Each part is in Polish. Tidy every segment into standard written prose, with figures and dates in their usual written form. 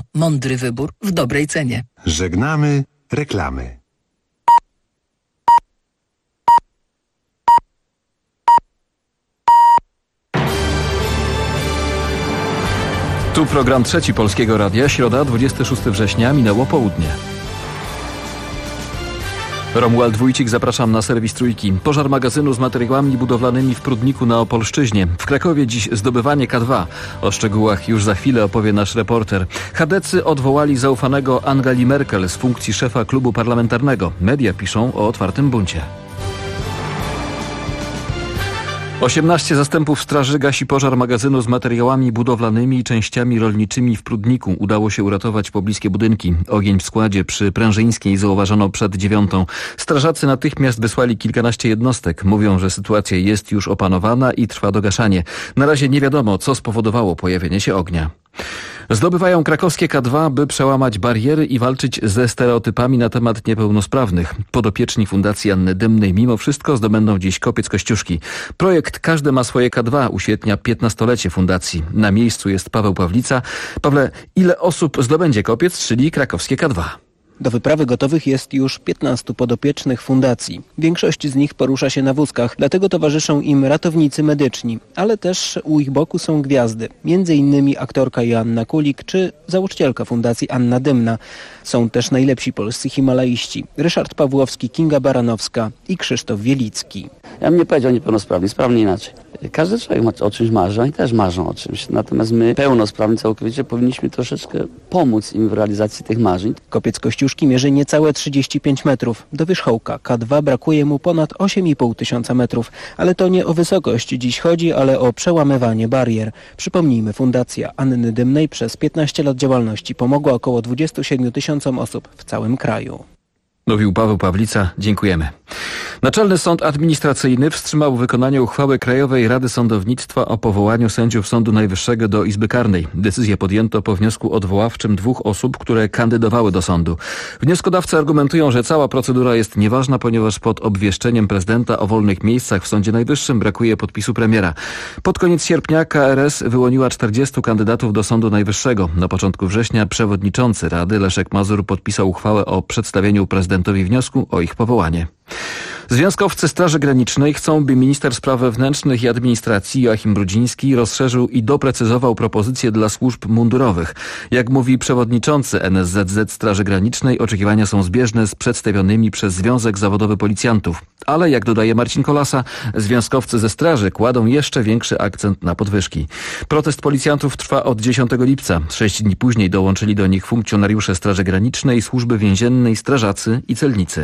Renault. Mądry wybór w dobrej cenie. Żegnamy reklamy. Tu program Trzeci Polskiego Radia. Środa, 26 września, minęło południe. Romuald Wójcik, zapraszam na serwis Trójki. Pożar magazynu z materiałami budowlanymi w Prudniku na Opolszczyźnie. W Krakowie dziś zdobywanie K2. O szczegółach już za chwilę opowie nasz reporter. Chadecy odwołali zaufanego Angeli Merkel z funkcji szefa klubu parlamentarnego. Media piszą o otwartym buncie. 18 zastępów straży gasi pożar magazynu z materiałami budowlanymi i częściami rolniczymi w Prudniku. Udało się uratować pobliskie budynki. Ogień w składzie przy Prężyńskiej zauważono przed 9. Strażacy natychmiast wysłali kilkanaście jednostek. Mówią, że sytuacja jest już opanowana i trwa dogaszanie. Na razie nie wiadomo, co spowodowało pojawienie się ognia. Zdobywają krakowskie K2, by przełamać bariery i walczyć ze stereotypami na temat niepełnosprawnych. Podopieczni Fundacji Anny Dymnej mimo wszystko zdobędą dziś kopiec Kościuszki. Projekt Każdy ma swoje K2 uświetnia 15-lecie fundacji. Na miejscu jest Paweł Pawlica. Pawle, ile osób zdobędzie kopiec, czyli krakowskie K2? Do wyprawy gotowych jest już 15 podopiecznych fundacji. Większość z nich porusza się na wózkach, dlatego towarzyszą im ratownicy medyczni, ale też u ich boku są gwiazdy, m.in. aktorka Joanna Kulik czy założycielka fundacji Anna Dymna. Są też najlepsi polscy himalaiści: Ryszard Pawłowski, Kinga Baranowska i Krzysztof Wielicki. Ja bym nie powiedział niepełnosprawnie, sprawnie inaczej. Każdy człowiek o czymś marzy, oni też marzą o czymś. Natomiast my, pełnosprawni całkowicie, powinniśmy troszeczkę pomóc im w realizacji tych marzeń. Kopiec Kościuszki mierzy niecałe 35 metrów. Do wierzchołka K2 brakuje mu ponad 8,5 tysiąca metrów. Ale to nie o wysokość dziś chodzi, ale o przełamywanie barier. Przypomnijmy, Fundacja Anny Dymnej przez 15 lat działalności pomogła około 27 tysiącom osób w całym kraju. Mówił Paweł Pawlica. Dziękujemy. Naczelny Sąd Administracyjny wstrzymał wykonanie uchwały Krajowej Rady Sądownictwa o powołaniu sędziów Sądu Najwyższego do Izby Karnej. Decyzję podjęto po wniosku odwoławczym 2 osób, które kandydowały do sądu. Wnioskodawcy argumentują, że cała procedura jest nieważna, ponieważ pod obwieszczeniem prezydenta o wolnych miejscach w Sądzie Najwyższym brakuje podpisu premiera. Pod koniec sierpnia KRS wyłoniła 40 kandydatów do Sądu Najwyższego. Na początku września przewodniczący Rady Leszek Mazur podpisał uchwałę o przedstawieniu prezydentowi wniosku o ich powołanie. Związkowcy Straży Granicznej chcą, by minister spraw wewnętrznych i administracji Joachim Brudziński rozszerzył i doprecyzował propozycje dla służb mundurowych. Jak mówi przewodniczący NSZZ Straży Granicznej, oczekiwania są zbieżne z przedstawionymi przez Związek Zawodowy Policjantów. Ale jak dodaje Marcin Kolasa, związkowcy ze straży kładą jeszcze większy akcent na podwyżki. Protest policjantów trwa od 10 lipca. 6 dni później dołączyli do nich funkcjonariusze Straży Granicznej, Służby Więziennej, strażacy i celnicy.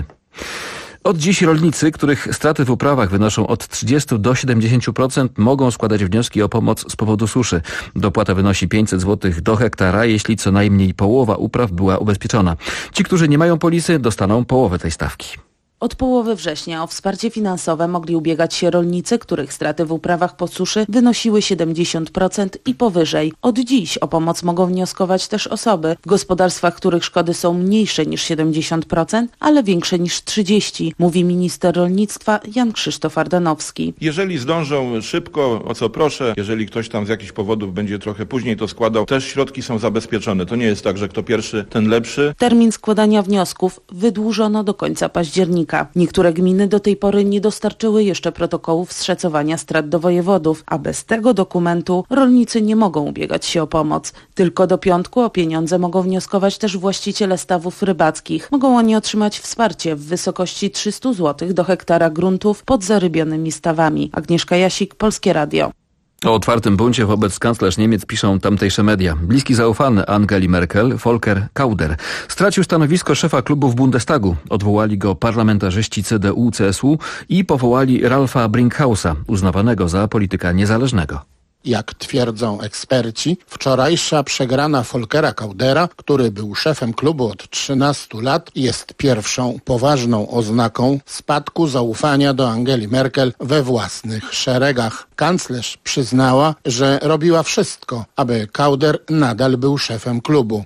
Od dziś rolnicy, których straty w uprawach wynoszą od 30 do 70%, mogą składać wnioski o pomoc z powodu suszy. Dopłata wynosi 500 zł do hektara, jeśli co najmniej połowa upraw była ubezpieczona. Ci, którzy nie mają polisy, dostaną połowę tej stawki. Od połowy września o wsparcie finansowe mogli ubiegać się rolnicy, których straty w uprawach po suszy wynosiły 70% i powyżej. Od dziś o pomoc mogą wnioskować też osoby w gospodarstwach, których szkody są mniejsze niż 70%, ale większe niż 30%, mówi minister rolnictwa Jan Krzysztof Ardanowski. Jeżeli zdążą szybko, o co proszę, jeżeli ktoś tam z jakichś powodów będzie trochę później to składał, też środki są zabezpieczone. To nie jest tak, że kto pierwszy, ten lepszy. Termin składania wniosków wydłużono do końca października. Niektóre gminy do tej pory nie dostarczyły jeszcze protokołów szacowania strat do wojewodów, a bez tego dokumentu rolnicy nie mogą ubiegać się o pomoc. Tylko do piątku o pieniądze mogą wnioskować też właściciele stawów rybackich. Mogą oni otrzymać wsparcie w wysokości 300 zł do hektara gruntów pod zarybionymi stawami. Agnieszka Jasik, Polskie Radio. O otwartym buncie wobec kanclerz Niemiec piszą tamtejsze media. Bliski zaufany Angeli Merkel, Volker Kauder, stracił stanowisko szefa klubu w Bundestagu. Odwołali go parlamentarzyści CDU-CSU i powołali Ralfa Brinkhausa, uznawanego za polityka niezależnego. Jak twierdzą eksperci, wczorajsza przegrana Volkera Kaudera, który był szefem klubu od 13 lat, jest pierwszą poważną oznaką spadku zaufania do Angeli Merkel we własnych szeregach. Kanclerz przyznała, że robiła wszystko, aby Kauder nadal był szefem klubu.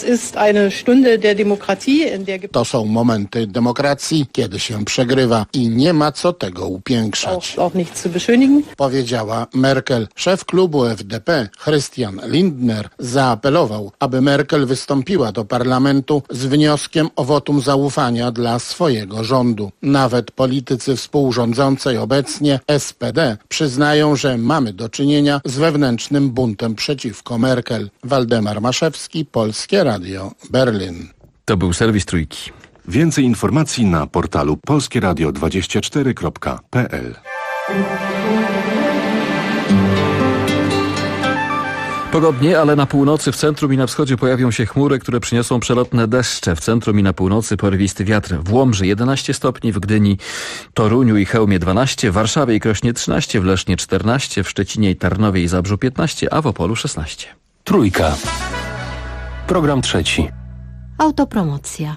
To są momenty demokracji, kiedy się przegrywa i nie ma co tego upiększać, powiedziała Merkel. Szef klubu FDP, Christian Lindner, zaapelował, aby Merkel wystąpiła do parlamentu z wnioskiem o wotum zaufania dla swojego rządu. Nawet politycy współrządzącej obecnie SPD przyznają, że mamy do czynienia z wewnętrznym buntem przeciwko Merkel. Waldemar Maszewski, Polskie Radio, Berlin. To był serwis Trójki. Więcej informacji na portalu polskieradio24.pl. Pogodnie, ale na północy, w centrum i na wschodzie pojawią się chmury, które przyniosą przelotne deszcze. W centrum i na północy porywisty wiatr. W Łomży 11 stopni, w Gdyni, Toruniu i Chełmie 12, w Warszawie i Krośnie 13, w Lesznie 14, w Szczecinie i Tarnowie i Zabrzu 15, a w Opolu 16. Trójka. Program trzeci. Autopromocja.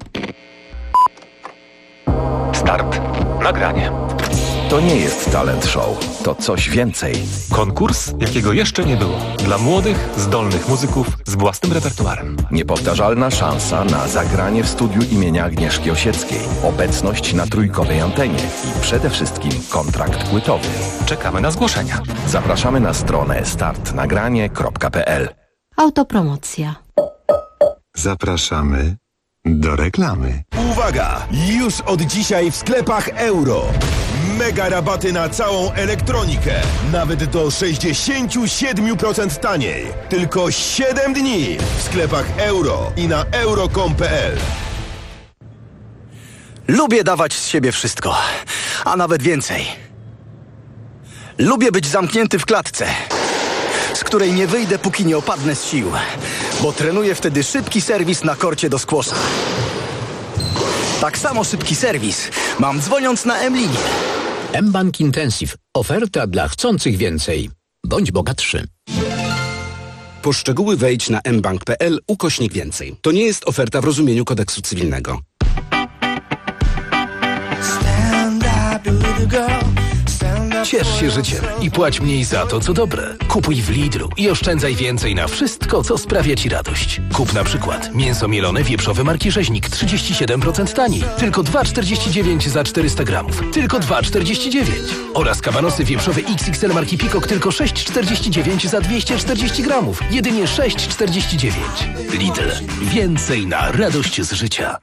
Start. Nagranie. To nie jest talent show, to coś więcej. Konkurs, jakiego jeszcze nie było. Dla młodych, zdolnych muzyków z własnym repertuarem. Niepowtarzalna szansa na zagranie w studiu imienia Agnieszki Osieckiej. Obecność na trójkowej antenie i przede wszystkim kontrakt płytowy. Czekamy na zgłoszenia. Zapraszamy na stronę startnagranie.pl. Autopromocja. Zapraszamy do reklamy. Uwaga! Już od dzisiaj w sklepach Euro. Mega rabaty na całą elektronikę. Nawet do 67% taniej. Tylko 7 dni w sklepach Euro i na euro.com.pl. Lubię dawać z siebie wszystko, a nawet więcej. Lubię być zamknięty w klatce, z której nie wyjdę, póki nie opadnę z sił, bo trenuję wtedy szybki serwis na korcie do squasha. Tak samo szybki serwis mam dzwoniąc na M-linię. mBank Intensive. Oferta dla chcących więcej. Bądź bogatszy. Po szczegóły wejdź na mbank.pl/więcej. To nie jest oferta w rozumieniu kodeksu cywilnego. Ciesz się życiem i płać mniej za to, co dobre. Kupuj w Lidlu i oszczędzaj więcej na wszystko, co sprawia Ci radość. Kup na przykład mięso mielone wieprzowe marki Rzeźnik 37% taniej. Tylko 2,49 za 400 gramów. Tylko 2,49. Oraz kabanosy wieprzowe XXL marki Peacock tylko 6,49 za 240 gramów. Jedynie 6,49. Lidl. Więcej na radość z życia.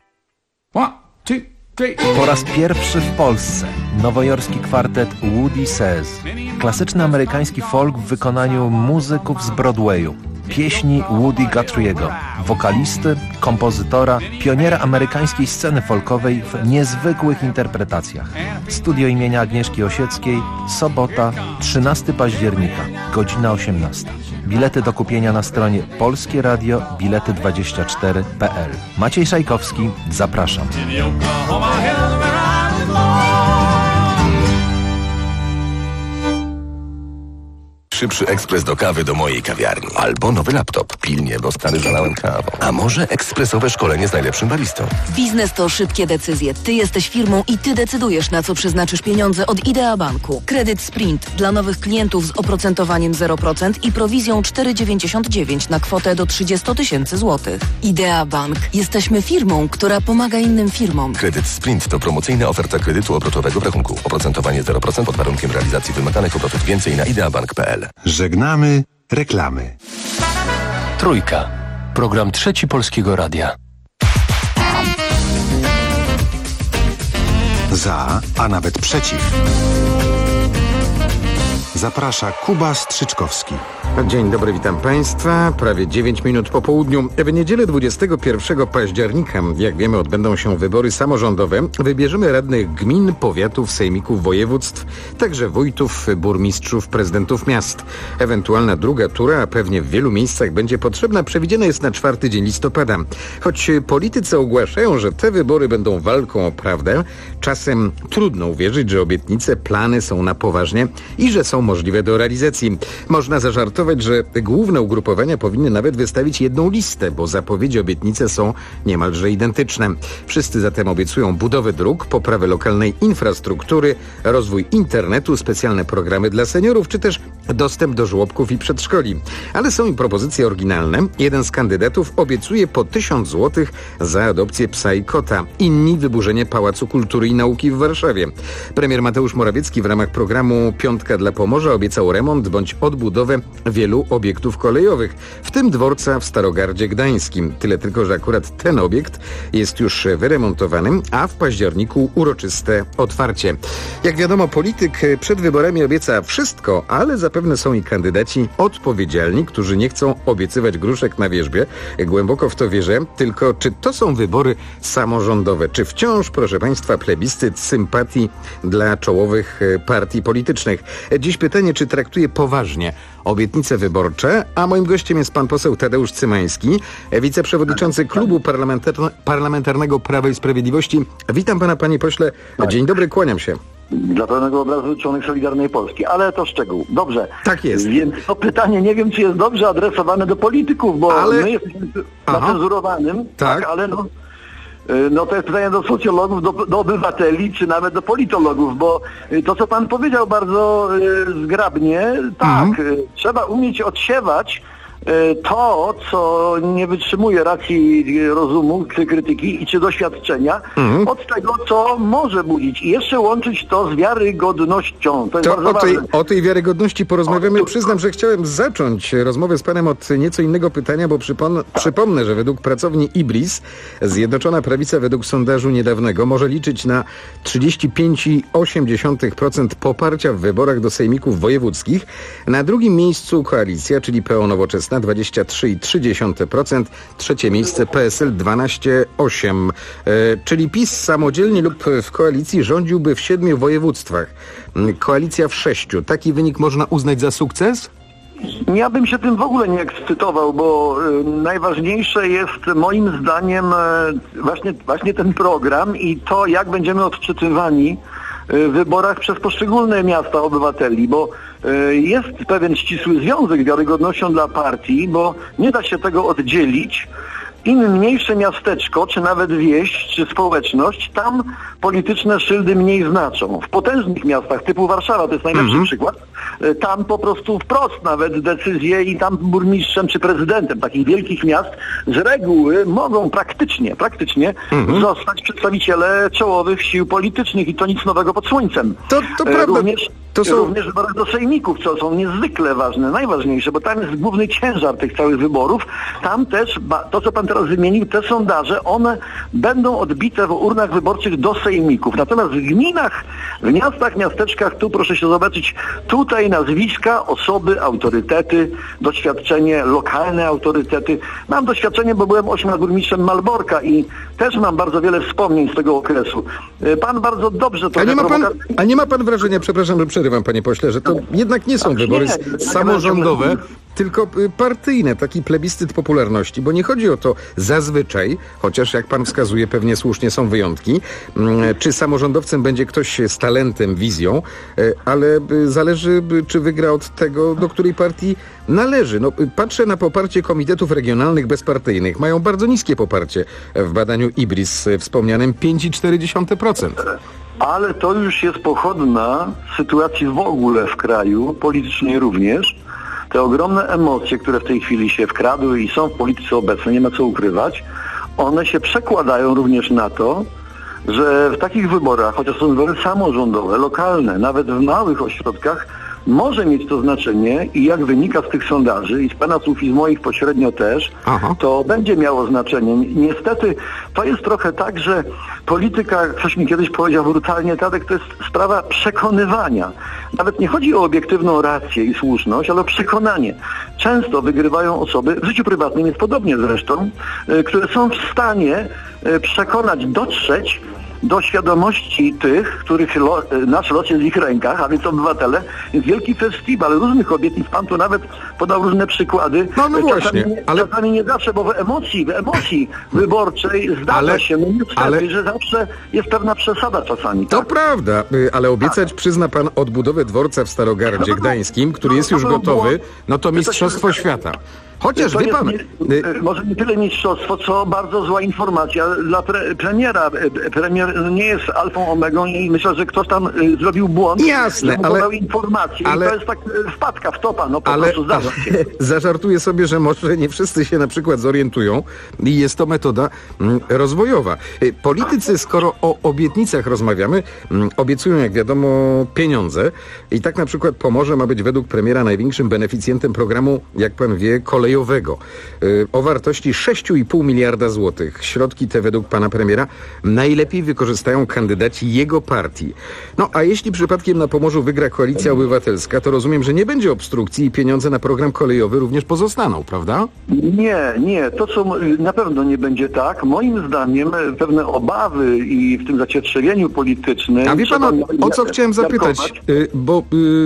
Po raz pierwszy w Polsce nowojorski kwartet Woody Says. Klasyczny amerykański folk w wykonaniu muzyków z Broadwayu. Pieśni Woody Guthrie'ego, wokalisty, kompozytora, pioniera amerykańskiej sceny folkowej w niezwykłych interpretacjach. Studio imienia Agnieszki Osieckiej, sobota, 13 października, godzina 18. Bilety do kupienia na stronie polskieradio.bilety24.pl. Maciej Szajkowski, zapraszam. Szybszy ekspres do kawy do mojej kawiarni. Albo nowy laptop. Pilnie, bo stary zalałem kawą. A może ekspresowe szkolenie z najlepszym baristą. Biznes to szybkie decyzje. Ty jesteś firmą i ty decydujesz, na co przeznaczysz pieniądze od Idea Banku. Kredyt Sprint dla nowych klientów z oprocentowaniem 0% i prowizją 4,99 na kwotę do 30 000 złotych. Idea Bank. Jesteśmy firmą, która pomaga innym firmom. Kredyt Sprint to promocyjna oferta kredytu obrotowego w rachunku. Oprocentowanie 0% pod warunkiem realizacji wymaganych obrotów. Więcej na ideabank.pl. Żegnamy reklamy. Trójka. Program trzeci Polskiego Radia. Za, a nawet przeciw. Zaprasza Kuba Strzyczkowski. Dzień dobry, witam Państwa. Prawie 9 minut po południu. W niedzielę 21 października, jak wiemy, odbędą się wybory samorządowe. Wybierzemy radnych gmin, powiatów, sejmików województw, także wójtów, burmistrzów, prezydentów miast. Ewentualna druga tura, a pewnie w wielu miejscach będzie potrzebna, przewidziana jest na 4 dzień listopada. Choć politycy ogłaszają, że te wybory będą walką o prawdę, czasem trudno uwierzyć, że obietnice, plany są na poważnie i że są możliwe do realizacji. Można zażartować, że główne ugrupowania powinny nawet wystawić jedną listę, bo zapowiedzi, obietnice są niemalże identyczne. Wszyscy zatem obiecują budowę dróg, poprawę lokalnej infrastruktury, rozwój internetu, specjalne programy dla seniorów, czy też dostęp do żłobków i przedszkoli. Ale są i propozycje oryginalne. Jeden z kandydatów obiecuje po 1000 zł za adopcję psa i kota. Inni wyburzenie Pałacu Kultury i Nauki w Warszawie. Premier Mateusz Morawiecki w ramach programu Piątka dla Pomorza obiecał remont bądź odbudowę wielu obiektów kolejowych, w tym dworca w Starogardzie Gdańskim. Tyle tylko, że akurat ten obiekt jest już wyremontowany, a w październiku uroczyste otwarcie. Jak wiadomo, polityk przed wyborami obieca wszystko, ale zapewne są i kandydaci odpowiedzialni, którzy nie chcą obiecywać gruszek na wierzbie. Głęboko w to wierzę, tylko czy to są wybory samorządowe? Czy wciąż, proszę Państwa, plebiscyt sympatii dla czołowych partii politycznych? Dziś pytanie, czy traktuje poważnie obietnice wyborcze, a moim gościem jest pan poseł Tadeusz Cymański, wiceprzewodniczący Klubu Parlamentarnego Prawa i Sprawiedliwości. Witam pana, panie pośle. Dzień dobry, kłaniam się. Dla pełnego obrazu członek Solidarnej Polski, ale to szczegół. Dobrze. Tak jest. Więc to pytanie nie wiem, czy jest dobrze adresowane do polityków, bo my jesteśmy na cenzurowanym, tak, ale no to jest pytanie do socjologów, do obywateli, czy nawet do politologów, bo to, co pan powiedział bardzo zgrabnie, tak, trzeba umieć odsiewać to, co nie wytrzymuje racji rozumu, czy krytyki, czy doświadczenia, od tego, co może budzić. I jeszcze łączyć to z wiarygodnością. To jest bardzo ważne. O tej wiarygodności porozmawiamy. Przyznam, że chciałem zacząć rozmowę z panem od nieco innego pytania, bo przypomnę, że według pracowni IBRIS Zjednoczona Prawica według sondażu niedawnego może liczyć na 35,8% poparcia w wyborach do sejmików wojewódzkich. Na drugim miejscu koalicja, czyli PO Nowoczesna, 23,3%, trzecie miejsce PSL 12,8%. Czyli PiS samodzielnie lub w koalicji rządziłby w 7 województwach. Koalicja w 6. Taki wynik można uznać za sukces? Ja bym się tym w ogóle nie ekscytował, bo najważniejsze jest moim zdaniem właśnie ten program i to, jak będziemy odczytywani w wyborach przez poszczególne miasta obywateli, bo jest pewien ścisły związek z wiarygodnością dla partii, bo nie da się tego oddzielić. Im mniejsze miasteczko, czy nawet wieś, czy społeczność, tam polityczne szyldy mniej znaczą. W potężnych miastach typu Warszawa, to jest najlepszy przykład, tam po prostu wprost nawet decyzje i tam burmistrzem czy prezydentem takich wielkich miast z reguły mogą praktycznie zostać przedstawiciele czołowych sił politycznych i to nic nowego pod słońcem. To prawda. Również wybory do sejmików, co są niezwykle ważne, najważniejsze, bo tam jest główny ciężar tych całych wyborów. Tam też, to co pan teraz wymienił, te sondaże, one będą odbite w urnach wyborczych do sejmików. Natomiast w gminach, w miastach, miasteczkach, tu proszę się zobaczyć, tutaj nazwiska, osoby, autorytety, doświadczenie, lokalne autorytety. Mam doświadczenie, bo byłem 8 lat burmistrzem Malborka i też mam bardzo wiele wspomnień z tego okresu. Pan bardzo dobrze to... A nie ma pan wrażenia, przepraszam, że przerywam, panie pośle, że to jednak nie są wybory samorządowe, tylko partyjne, taki plebiscyt popularności, bo nie chodzi o to zazwyczaj, chociaż jak pan wskazuje, pewnie słusznie są wyjątki, czy samorządowcem będzie ktoś z talentem, wizją, ale zależy, czy wygra od tego, do której partii należy. No, patrzę na poparcie komitetów regionalnych bezpartyjnych. Mają bardzo niskie poparcie w badaniu IBRIS wspomnianym 5,4%. Ale to już jest pochodna sytuacji w ogóle w kraju, politycznej również. Te ogromne emocje, które w tej chwili się wkradły i są w polityce obecnej, nie ma co ukrywać, one się przekładają również na to, że w takich wyborach, chociaż są wybory samorządowe, lokalne, nawet w małych ośrodkach, może mieć to znaczenie i jak wynika z tych sondaży i z pana słów i z moich pośrednio też, to będzie miało znaczenie. Niestety to jest trochę tak, że polityka, ktoś mi kiedyś powiedział brutalnie, Tadek, to jest sprawa przekonywania. Nawet nie chodzi o obiektywną rację i słuszność, ale o przekonanie. Często wygrywają osoby, w życiu prywatnym jest podobnie zresztą, które są w stanie przekonać, dotrzeć do świadomości tych, których nasz los jest w ich rękach, a więc obywatele. Jest wielki festiwal różnych obietnic. Pan tu nawet podał różne przykłady. No właśnie, czasami nie zawsze, bo w emocji wyborczej zdarza się, że zawsze jest pewna przesada czasami. To prawda, ale obiecać, przyzna pan, odbudowę dworca w Starogardzie Gdańskim, który jest już gotowy, no to mistrzostwo świata. Chociaż wie pan... Może nie tyle mistrzostwo, co bardzo zła informacja dla premiera. Premier nie jest alfą, omegą i myślę, że ktoś tam zrobił błąd. Jasne, że podał informacje i to jest tak wpadka w topa, no po prostu zdarza się. Zażartuję sobie, że może nie wszyscy się na przykład zorientują i jest to metoda rozwojowa. Politycy, skoro o obietnicach rozmawiamy, obiecują, jak wiadomo, pieniądze i tak na przykład Pomorze ma być według premiera największym beneficjentem programu, jak pan wie, kolejowego o wartości 6,5 miliarda złotych. Środki te według pana premiera najlepiej wykorzystają kandydaci jego partii. No a jeśli przypadkiem na Pomorzu wygra Koalicja Obywatelska, to rozumiem, że nie będzie obstrukcji i pieniądze na program kolejowy również pozostaną, prawda? Nie. To, co na pewno nie będzie tak. Moim zdaniem pewne obawy i w tym zacietrzewieniu politycznym... A wie pan, o co chciałem zapytać? Bo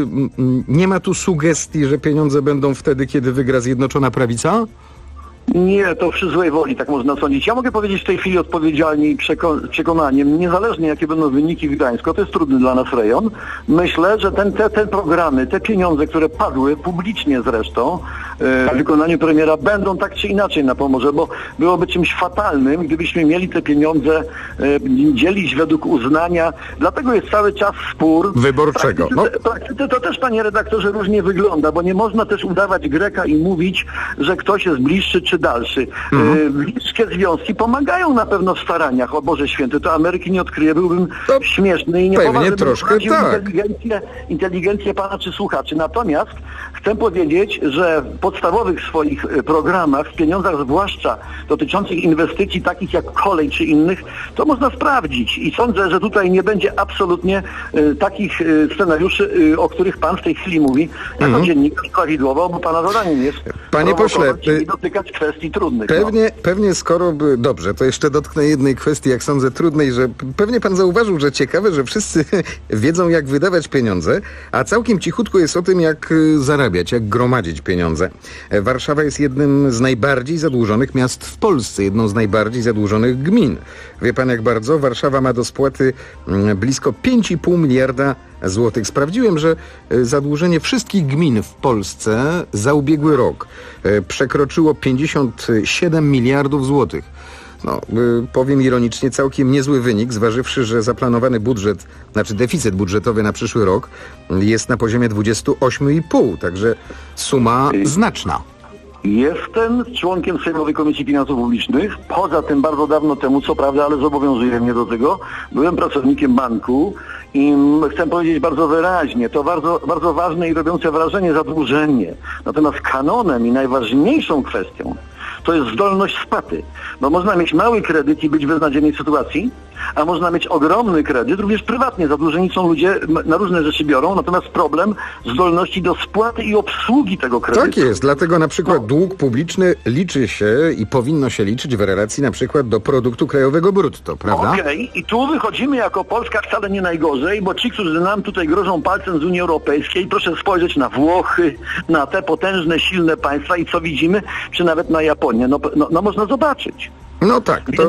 nie ma tu sugestii, że pieniądze będą wtedy, kiedy wygra Zjednoczona Prawica? Nie, to przy złej woli, tak można sądzić. Ja mogę powiedzieć w tej chwili odpowiedzialnie i przekonaniem, niezależnie jakie będą wyniki w Gdańsku, to jest trudny dla nas rejon. Myślę, że te programy, te pieniądze, które padły publicznie zresztą w wykonaniu premiera, będą tak czy inaczej na Pomorze, bo byłoby czymś fatalnym, gdybyśmy mieli te pieniądze dzielić według uznania. Dlatego jest cały czas spór. Wyborczego. To też, panie redaktorze, różnie wygląda, bo nie można też udawać Greka i mówić, że ktoś jest bliższy czy dalszy. Bliskie związki pomagają na pewno w staraniach. O Boże Święty, to Ameryki nie odkryje, byłbym śmieszny i nie pewnie troszkę tak. Inteligencję pana czy słuchaczy. Natomiast chcę powiedzieć, że w podstawowych swoich programach, w pieniądzach zwłaszcza dotyczących inwestycji takich jak kolej czy innych, to można sprawdzić i sądzę, że tutaj nie będzie absolutnie takich scenariuszy, o których pan w tej chwili mówi, jako dziennikarz prawidłowo, bo pana zadaniem jest panie pośle, dotykać kwestii trudnych. Pewnie skoro by... Dobrze, to jeszcze dotknę jednej kwestii, jak sądzę, trudnej, że pewnie pan zauważył, że ciekawe, że wszyscy wiedzą, jak wydawać pieniądze, a całkiem cichutko jest o tym, jak zarabiać, jak gromadzić pieniądze. Warszawa jest jednym z najbardziej zadłużonych miast w Polsce, jedną z najbardziej zadłużonych gmin. Wie pan, jak bardzo? Warszawa ma do spłaty blisko 5,5 miliarda złotych. Sprawdziłem, że zadłużenie wszystkich gmin w Polsce za ubiegły rok przekroczyło 57 miliardów złotych. No, powiem ironicznie, całkiem niezły wynik, zważywszy, że zaplanowany budżet, znaczy deficyt budżetowy na przyszły rok jest na poziomie 28,5, także suma znaczna. Jestem członkiem Sejmowej Komisji Finansów Publicznych. Poza tym bardzo dawno temu, co prawda, ale zobowiązuje mnie do tego, byłem pracownikiem banku i chcę powiedzieć bardzo wyraźnie, to bardzo, bardzo ważne i robiące wrażenie zadłużenie. Natomiast kanonem i najważniejszą kwestią to jest zdolność spłaty. Bo można mieć mały kredyt i być w beznadziejnej sytuacji, a można mieć ogromny kredyt, również prywatnie. Zadłużeni są ludzie, na różne rzeczy biorą, natomiast problem zdolności do spłaty i obsługi tego kredytu. Tak jest, dlatego na przykład dług publiczny liczy się i powinno się liczyć w relacji na przykład do produktu krajowego brutto, prawda? Okej, i tu wychodzimy jako Polska wcale nie najgorzej, bo ci, którzy nam tutaj grożą palcem z Unii Europejskiej, proszę spojrzeć na Włochy, na te potężne, silne państwa i co widzimy, czy nawet na Japonię. No można zobaczyć. No tak, to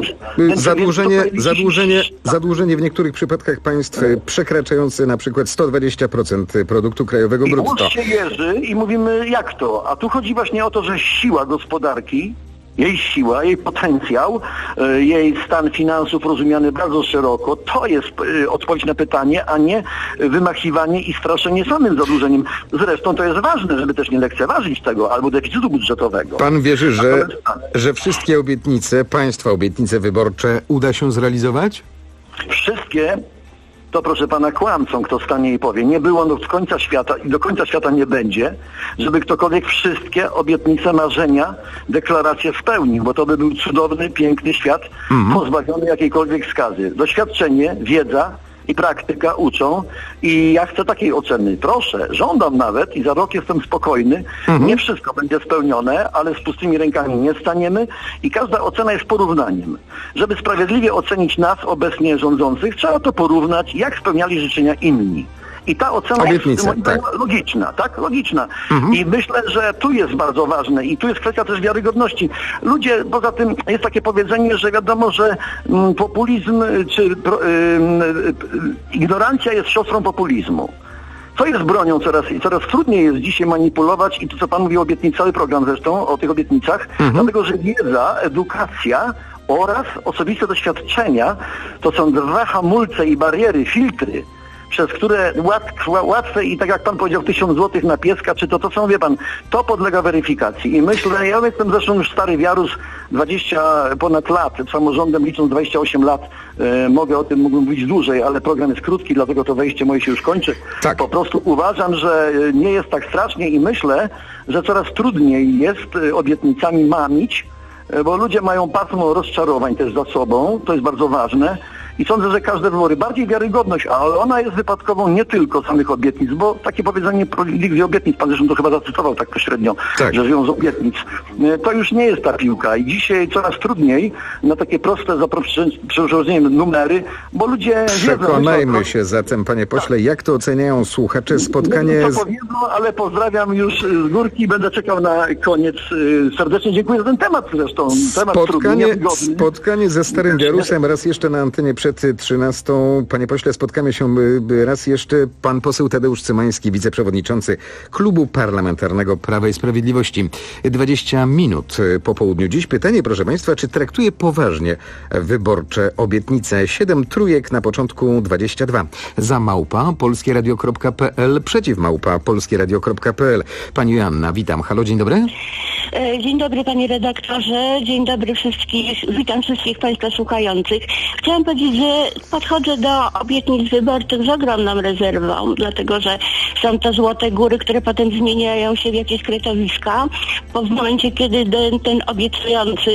zadłużenie w niektórych przypadkach państw przekraczające na przykład 120% produktu krajowego brutto. I łódź się jeży i mówimy jak to? A tu chodzi właśnie o to, że siła gospodarki, jej siła, jej potencjał, jej stan finansów rozumiany bardzo szeroko, to jest odpowiedź na pytanie, a nie wymachiwanie i straszenie samym zadłużeniem. Zresztą to jest ważne, żeby też nie lekceważyć tego albo deficytu budżetowego. Pan wierzy, że wszystkie obietnice, państwa obietnice wyborcze uda się zrealizować? Wszystkie? To proszę pana kłamcą, kto stanie i powie. Nie było do końca świata i do końca świata nie będzie, żeby ktokolwiek wszystkie obietnice, marzenia, deklaracje spełnił, bo to by był cudowny, piękny świat, pozbawiony jakiejkolwiek skazy. Doświadczenie, wiedza i praktyka uczą i ja chcę takiej oceny. Proszę, żądam nawet i za rok jestem spokojny. Nie wszystko będzie spełnione, ale z pustymi rękami nie staniemy i każda ocena jest porównaniem. Żeby sprawiedliwie ocenić nas, obecnie rządzących, trzeba to porównać, jak spełniali życzenia inni. I ta ocena jest logiczna, tak? Logiczna. I myślę, że tu jest bardzo ważne i tu jest kwestia też wiarygodności. Ludzie, poza tym jest takie powiedzenie, że wiadomo, że populizm czy ignorancja jest siostrą populizmu. co jest bronią coraz trudniej jest dzisiaj manipulować i to, co pan mówił, obietnic, cały program zresztą, o tych obietnicach, dlatego, że wiedza, edukacja oraz osobiste doświadczenia to są dwa hamulce i bariery, filtry, przez które łatwe i tak jak pan powiedział 1000 złotych na pieska, czy to są, wie pan, to podlega weryfikacji. I myślę, ja jestem zresztą już stary wiarus, 20 ponad lat, samorządem licząc 28 lat, mógłbym mówić dłużej, ale program jest krótki, dlatego to wejście moje się już kończy. Tak. Po prostu uważam, że nie jest tak strasznie i myślę, że coraz trudniej jest obietnicami mamić, bo ludzie mają pasmo rozczarowań też za sobą, to jest bardzo ważne. I sądzę, że każde wybory, bardziej wiarygodność, ale ona jest wypadkową nie tylko samych obietnic, bo takie powiedzenie polityk obietnic, pan zresztą to chyba zacytował tak pośrednio, że związek obietnic, to już nie jest ta piłka i dzisiaj coraz trudniej na takie proste za przełożeniem numery, bo ludzie Przekonajmy się zatem, panie pośle, jak to oceniają słuchacze spotkanie... Nie wiem, co powiedzą, ale pozdrawiam już z górki i będę czekał na koniec. Serdecznie dziękuję za ten temat zresztą. Spotkanie ze starym wiarusem raz jeszcze na antenie przed 13. Panie pośle, spotkamy się raz jeszcze. Pan poseł Tadeusz Cymański, wiceprzewodniczący Klubu Parlamentarnego Prawa i Sprawiedliwości. 20 minut po południu. Dziś pytanie, proszę państwa, czy traktuje poważnie wyborcze obietnice? 7 trójek, na początku 22. Za @polskieradio.pl, przeciw @polskieradio.pl. Pani Joanna, witam. Halo, dzień dobry. Dzień dobry, panie redaktorze. Dzień dobry witam wszystkich państwa słuchających. Chciałam powiedzieć, że podchodzę do obietnic wyborczych z ogromną rezerwą, dlatego że są to złote góry, które potem zmieniają się w jakieś kretowiska. Bo w momencie, kiedy ten obiecujący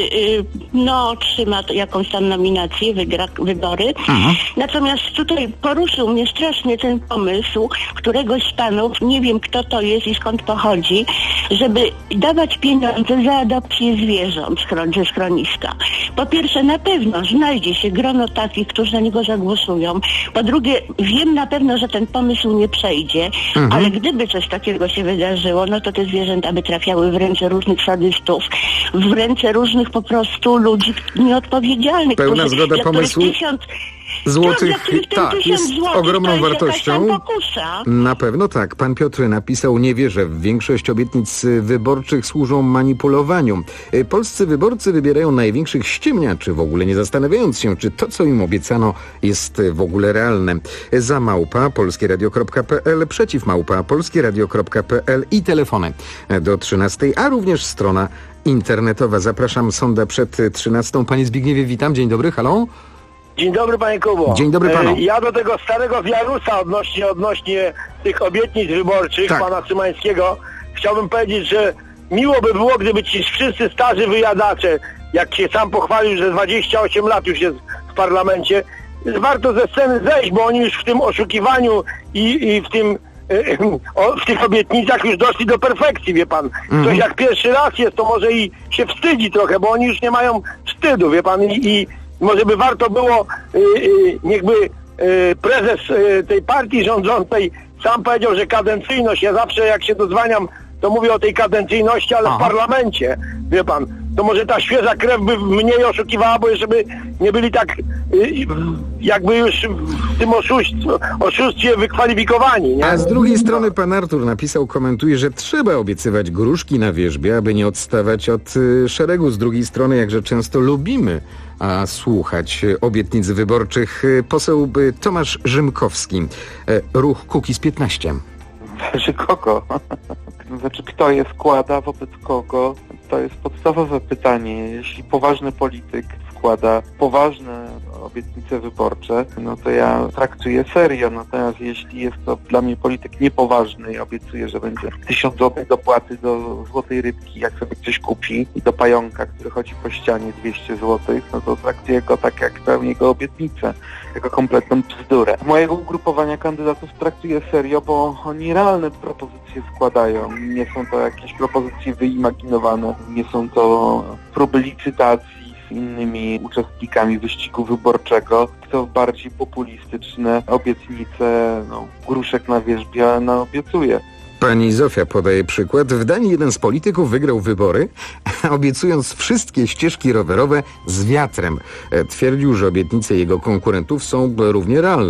trzyma jakąś tam nominację, wygra wybory. Natomiast tutaj poruszył mnie strasznie ten pomysł któregoś z panów, nie wiem kto to jest i skąd pochodzi, żeby dawać pieniądze za adopcję zwierząt ze schroniska. Po pierwsze, na pewno znajdzie się grono takich, którzy na niego zagłosują. Po drugie, wiem na pewno, że ten pomysł nie przejdzie, ale gdyby coś takiego się wydarzyło, no to te zwierzęta by trafiały w ręce różnych sadystów, w ręce różnych po prostu ludzi nieodpowiedzialnych. Pełna zgoda pomysłu. Złotych, tak, jest ogromną wartością. Na pewno tak. Pan Piotr napisał, nie wierzę, w większość obietnic wyborczych służą manipulowaniu. Polscy wyborcy wybierają największych ściemniaczy, w ogóle nie zastanawiając się, czy to, co im obiecano, jest w ogóle realne. Za @polskieradio.pl, przeciw @polskieradio.pl i telefony do 13, a również strona internetowa. Zapraszam, sonda przed 13. Panie Zbigniewie, witam. Dzień dobry, halo. Dzień dobry, panie Kubo. Dzień dobry panu. Ja do tego starego wiarusa odnośnie tych obietnic wyborczych pana Cymańskiego chciałbym powiedzieć, że miło by było, gdyby ci wszyscy starzy wyjadacze, jak się sam pochwalił, że 28 lat już jest w parlamencie, warto ze sceny zejść, bo oni już w tym oszukiwaniu i w tych obietnicach już doszli do perfekcji, wie pan. Ktoś jak pierwszy raz jest, to może i się wstydzi trochę, bo oni już nie mają wstydu, wie pan, i może by warto było, niechby prezes tej partii rządzącej sam powiedział, że kadencyjność, ja zawsze jak się dozwaniam, to mówię o tej kadencyjności, ale w parlamencie, wie pan, to może ta świeża krew by mniej oszukiwała, bo jeszcze by nie byli tak jakby już w tym oszustwie wykwalifikowani. Nie? A z drugiej strony pan Artur napisał, komentuje, że trzeba obiecywać gruszki na wierzbie, aby nie odstawać od szeregu. Z drugiej strony, jakże często lubimy słuchać obietnic wyborczych. Poseł Tomasz Rzymkowski, ruch Kukiz15. Zależy kogo. Znaczy, kto je składa, wobec kogo, to jest podstawowe pytanie. Jeśli poważny polityk składa poważne obietnice wyborcze, no to ja traktuję serio. Natomiast jeśli jest to dla mnie polityk niepoważny i obiecuje, że będzie 1000 zł dopłaty do złotej rybki, jak sobie coś kupi, i do pająka, który chodzi po ścianie 200 zł, no to traktuję go tak, jak pełni jego obietnicę, jako kompletną bzdurę. Mojego ugrupowania kandydatów traktuję serio, bo oni realne propozycje składają. Nie są to jakieś propozycje wyimaginowane, nie są to próby licytacji z innymi uczestnikami wyścigu wyborczego, to bardziej populistyczne obietnice, gruszek na wierzbie obiecuje. Pani Zofia podaje przykład. W Danii jeden z polityków wygrał wybory, obiecując wszystkie ścieżki rowerowe z wiatrem. Twierdził, że obietnice jego konkurentów są równie realne.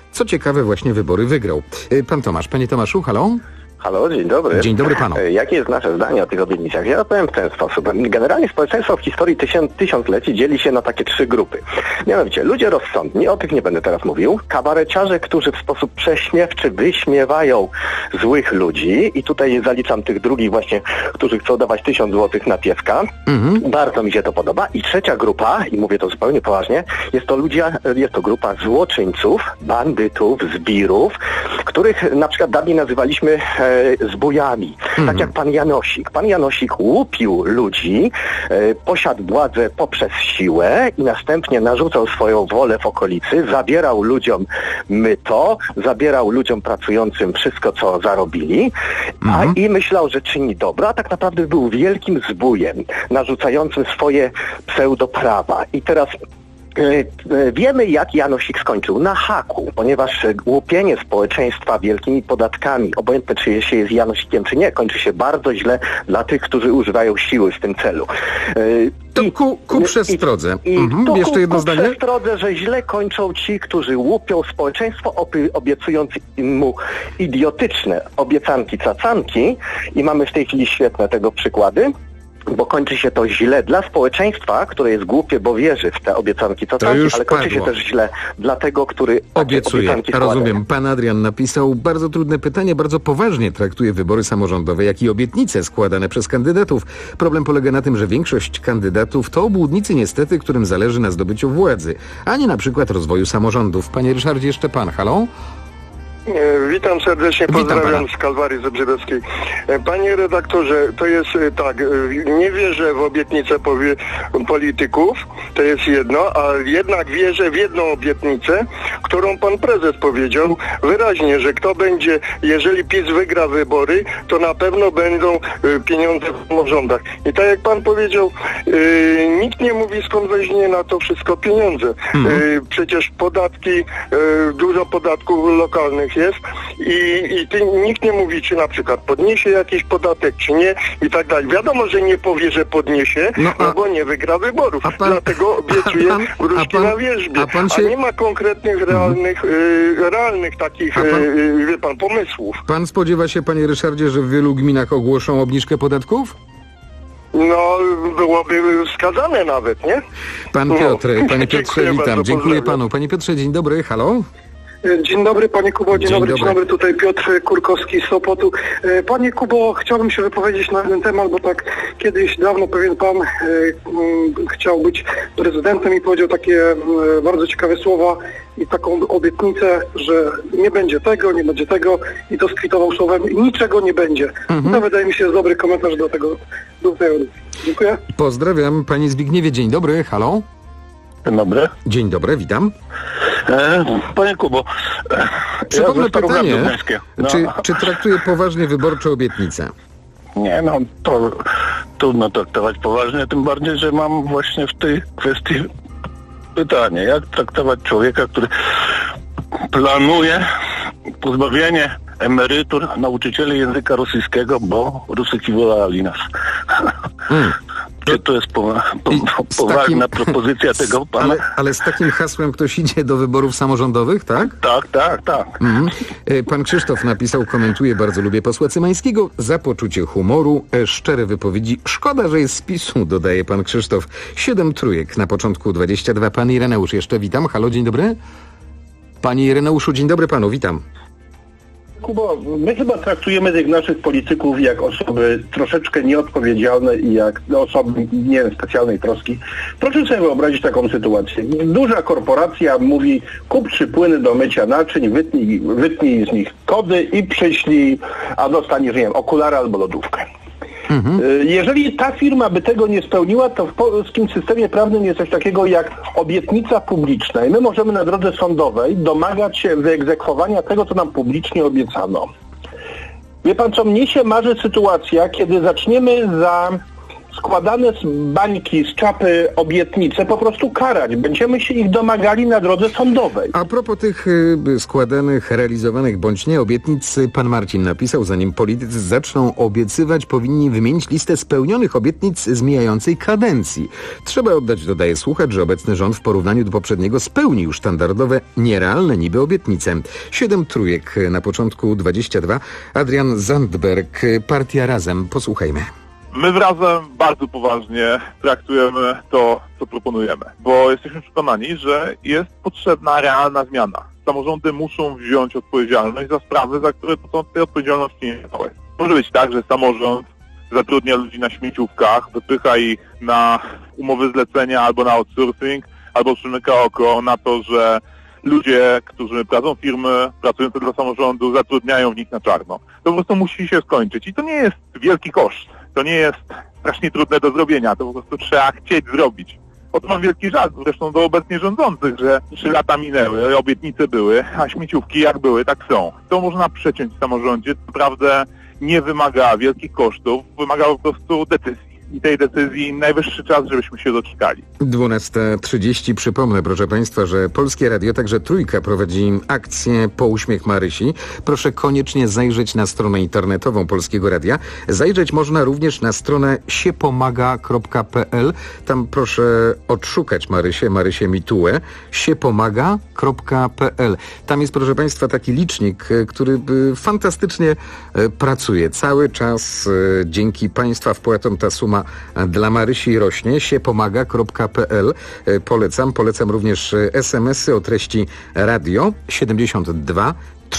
Co ciekawe, właśnie wybory wygrał. Pan Tomasz. Panie Tomaszu, halo? Halo, dzień dobry. Dzień dobry panu. Jakie jest nasze zdanie o tych obietnicach? Ja powiem w ten sposób. Generalnie społeczeństwo w historii tysiącleci dzieli się na takie 3 grupy. Mianowicie ludzie rozsądni, o tych nie będę teraz mówił, kabareciarze, którzy w sposób prześmiewczy wyśmiewają złych ludzi i tutaj zaliczam tych drugich właśnie, którzy chcą dawać 1000 złotych na pieska. Bardzo mi się to podoba. I 3. grupa, i mówię to zupełnie poważnie, jest to grupa złoczyńców, bandytów, zbirów, których na przykład dawniej nazywaliśmy zbójami. Tak jak pan Janosik. Pan Janosik łupił ludzi, posiadł władzę poprzez siłę i następnie narzucał swoją wolę w okolicy, zabierał ludziom myto, zabierał ludziom pracującym wszystko, co zarobili, i myślał, że czyni dobro, a tak naprawdę był wielkim zbójem, narzucającym swoje pseudoprawa. I teraz wiemy, jak Janosik skończył. Na haku, ponieważ łupienie społeczeństwa wielkimi podatkami, obojętne czy się jest Janosikiem, czy nie, kończy się bardzo źle dla tych, którzy używają siły w tym celu. To ku przestrodze. Jeszcze jedno zdanie? Ku przestrodze, że źle kończą ci, którzy łupią społeczeństwo, obiecując mu idiotyczne obiecanki, cacanki, i mamy w tej chwili świetne tego przykłady. Bo kończy się to źle dla społeczeństwa, które jest głupie, bo wierzy w te obiecanki cacanki, ale kończy się też źle dla tego, który obiecuje. Rozumiem. Pan Adrian napisał bardzo trudne pytanie, bardzo poważnie traktuje wybory samorządowe, jak i obietnice składane przez kandydatów. Problem polega na tym, że większość kandydatów to obłudnicy niestety, którym zależy na zdobyciu władzy, a nie na przykład rozwoju samorządów. Panie Ryszardzie, jeszcze pan. Halo? Witam serdecznie, pozdrawiam z Kalwarii Zebrzydowskiej. Panie redaktorze, to jest tak, nie wierzę w obietnice polityków, to jest jedno, a jednak wierzę w jedną obietnicę, którą pan prezes powiedział wyraźnie, że kto będzie, jeżeli PiS wygra wybory, to na pewno będą pieniądze w samorządach. I tak jak pan powiedział, nikt nie mówi, skąd weźmie na to wszystko pieniądze. Przecież podatki, dużo podatków lokalnych jest i nikt nie mówi, czy na przykład podniesie jakiś podatek, czy nie i tak dalej. Wiadomo, że nie powie, że podniesie, bo nie wygra wyborów. Dlatego obiecuje wróżki na wierzbie. A nie ma konkretnych, realnych takich, wie pan, pomysłów. Pan spodziewa się, panie Ryszardzie, że w wielu gminach ogłoszą obniżkę podatków? No, byłoby wskazane nawet, nie? Pan Piotr, panie Piotrze, witam. Dziękuję panu. Panie Piotrze, dzień dobry, halo? Dzień dobry, panie Kubo, dzień dobry, tutaj Piotr Kurkowski z Sopotu. Panie Kubo, chciałbym się wypowiedzieć na ten temat, bo tak kiedyś dawno pewien pan chciał być prezydentem i powiedział takie bardzo ciekawe słowa i taką obietnicę, że nie będzie tego i to skwitował słowem niczego nie będzie. To wydaje mi się jest dobry komentarz do tej audycji. Dziękuję. Pozdrawiam, panie Zbigniewie, dzień dobry, halo? Dzień dobry. Dzień dobry, witam. Panie Kubo, przypomnę pytanie, czy traktuje poważnie wyborcze obietnice? Nie, no to trudno traktować poważnie, tym bardziej, że mam właśnie w tej kwestii pytanie. Jak traktować człowieka, który planuje pozbawienie emerytur nauczycieli języka rosyjskiego, bo Rusyki wolali nas. Czy to jest poważna propozycja tego pana? Ale z takim hasłem ktoś idzie do wyborów samorządowych, tak? Tak. Pan Krzysztof napisał, komentuje, bardzo lubię posła Cymańskiego, za poczucie humoru, szczere wypowiedzi. Szkoda, że jest z PiS-u, dodaje pan Krzysztof. 7 trójek, na początku 22. Pan Ireneusz jeszcze, witam. Halo, dzień dobry. Panie Ireneuszu, dzień dobry panu, witam. Kubo, my chyba traktujemy tych naszych polityków jak osoby troszeczkę nieodpowiedzialne i jak osoby, nie wiem, specjalnej troski. Proszę sobie wyobrazić taką sytuację. Duża korporacja mówi, kup 3 płyny do mycia naczyń, wytnij z nich kody i przyślij, a dostaniesz, nie wiem, okulary albo lodówkę. Jeżeli ta firma by tego nie spełniła, to w polskim systemie prawnym jest coś takiego jak obietnica publiczna i my możemy na drodze sądowej domagać się wyegzekwowania tego, co nam publicznie obiecano. Wie pan co, mnie się marzy sytuacja, kiedy zaczniemy za składane z bańki, z czapy obietnice po prostu karać. Będziemy się ich domagali na drodze sądowej. A propos tych składanych, realizowanych bądź nie obietnic, pan Marcin napisał, zanim politycy zaczną obiecywać, powinni wymienić listę spełnionych obietnic z mijającej kadencji. Trzeba oddać, dodaje słuchacz, że obecny rząd w porównaniu do poprzedniego spełnił już standardowe, nierealne niby obietnice. 7 trójek, na początku 22. Adrian Zandberg, Partia Razem. Posłuchajmy. My w Razem bardzo poważnie traktujemy to, co proponujemy, bo jesteśmy przekonani, że jest potrzebna realna zmiana. Samorządy muszą wziąć odpowiedzialność za sprawy, za które to tej odpowiedzialności nie miały. Może być tak, że samorząd zatrudnia ludzi na śmieciówkach, wypycha ich na umowy zlecenia albo na outsourcing, albo przymyka oko na to, że ludzie, którzy prowadzą firmy pracujące dla samorządu, zatrudniają w nich na czarno. To po prostu musi się skończyć i to nie jest wielki koszt. To nie jest strasznie trudne do zrobienia, to po prostu trzeba chcieć zrobić. O to mam wielki żal zresztą do obecnie rządzących, że 3 lata minęły, obietnice były, a śmieciówki jak były, tak są. To można przeciąć w samorządzie, to naprawdę nie wymaga wielkich kosztów, wymaga po prostu decyzji. I tej decyzji najwyższy czas, żebyśmy się doczekali. 12:30. Przypomnę, proszę Państwa, że Polskie Radio, także Trójka, prowadzi akcję Po uśmiech Marysi. Proszę koniecznie zajrzeć na stronę internetową Polskiego Radia. Zajrzeć można również na stronę siepomaga.pl. Tam proszę odszukać Marysię Mitułę. siepomaga.pl. Tam jest, proszę Państwa, taki licznik, który fantastycznie pracuje. Cały czas dzięki Państwa wpłatom ta suma dla Marysi rośnie. siepomaga.pl. Polecam również SMS-y o treści radio 72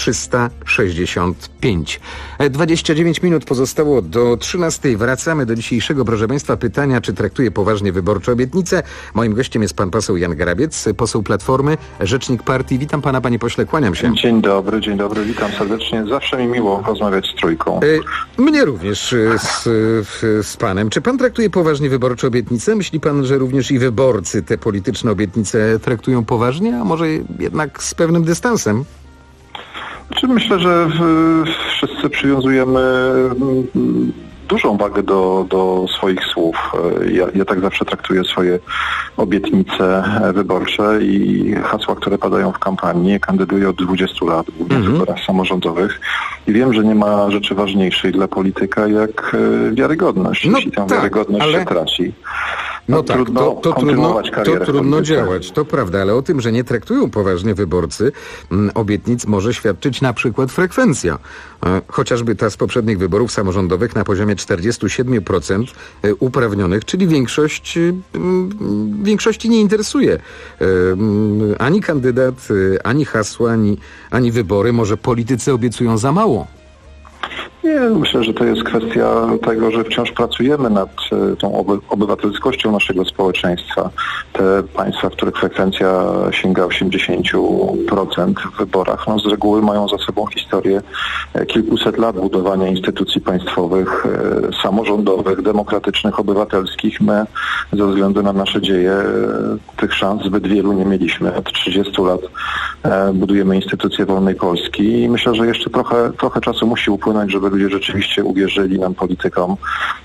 365. 29 minut pozostało do 13. Wracamy do dzisiejszego, proszę Państwa, pytania, czy traktuje poważnie wyborcze obietnice. Moim gościem jest pan poseł Jan Grabiec, poseł Platformy, rzecznik partii. Witam pana, panie pośle, kłaniam się. Dzień dobry, witam serdecznie. Zawsze mi miło rozmawiać z Trójką. Mnie również z panem. Czy pan traktuje poważnie wyborcze obietnice? Myśli pan, że również i wyborcy te polityczne obietnice traktują poważnie, a może jednak z pewnym dystansem? Myślę, że wszyscy przywiązujemy dużą wagę do swoich słów. Ja tak zawsze traktuję swoje obietnice wyborcze i hasła, które padają w kampanii. Kandyduję od 20 lat w wyborach samorządowych i wiem, że nie ma rzeczy ważniejszej dla polityka jak wiarygodność. Jeśli tę wiarygodność się traci, trudno działać, to prawda, ale o tym, że nie traktują poważnie wyborcy obietnic, może świadczyć na przykład frekwencja. Chociażby ta z poprzednich wyborów samorządowych na poziomie 47% uprawnionych, czyli większości nie interesuje ani kandydat, ani hasła, ani wybory. Może politycy obiecują za mało? Nie, myślę, że to jest kwestia tego, że wciąż pracujemy nad tą obywatelskością naszego społeczeństwa. Te państwa, w których frekwencja sięga 80% w wyborach, z reguły mają za sobą historię kilkuset lat budowania instytucji państwowych, samorządowych, demokratycznych, obywatelskich. My ze względu na nasze dzieje tych szans zbyt wielu nie mieliśmy. Od 30 lat budujemy instytucje wolnej Polski i myślę, że jeszcze trochę czasu musi upłynąć, żeby ludzie rzeczywiście uwierzyli nam, politykom,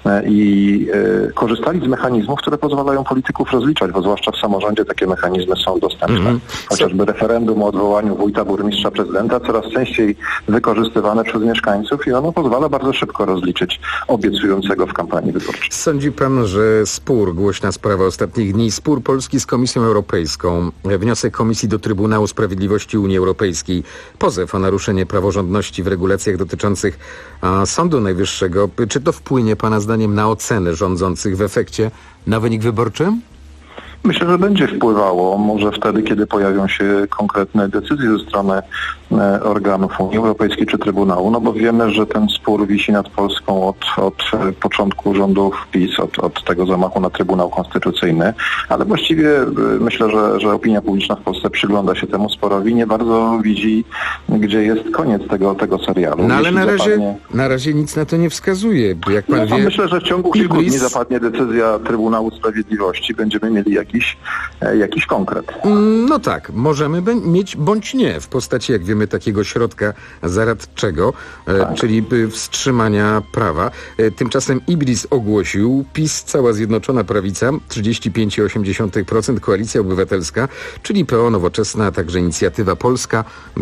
i korzystali z mechanizmów, które pozwalają polityków rozliczać, bo zwłaszcza w samorządzie takie mechanizmy są dostępne. Chociażby referendum o odwołaniu wójta, burmistrza, prezydenta, coraz częściej wykorzystywane przez mieszkańców i ono pozwala bardzo szybko rozliczyć obiecującego w kampanii wyborczej. Sądzi pan, że głośna sprawa ostatnich dni, spór Polski z Komisją Europejską, wniosek Komisji do Trybunału Sprawiedliwości Unii Europejskiej, pozew o naruszenie praworządności w regulacjach dotyczących Sądu Najwyższego, czy to wpłynie pana zdaniem na ocenę rządzących w efekcie na wynik wyborczy? Myślę, że będzie wpływało. Może wtedy, kiedy pojawią się konkretne decyzje ze strony organów Unii Europejskiej czy Trybunału, bo wiemy, że ten spór wisi nad Polską od początku rządów PiS, od tego zamachu na Trybunał Konstytucyjny, ale właściwie myślę, że opinia publiczna w Polsce przygląda się temu sporowi, nie bardzo widzi, gdzie jest koniec tego serialu. No ale na razie nic na to nie wskazuje. Jak pan wie, myślę, że w ciągu kilku dni zapadnie decyzja Trybunału Sprawiedliwości, będziemy mieli jakiś jakiś konkret. No tak, możemy mieć bądź nie w postaci, jak wiemy, takiego środka zaradczego, czyli wstrzymania prawa. Tymczasem Ibris ogłosił, PiS, cała Zjednoczona Prawica, 35,8%, Koalicja Obywatelska, czyli PO, Nowoczesna, a także Inicjatywa Polska,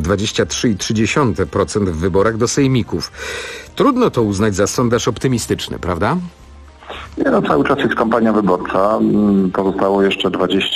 23,3% w wyborach do sejmików. Trudno to uznać za sondaż optymistyczny, prawda? Nie, no cały czas jest kampania wyborcza. Pozostało jeszcze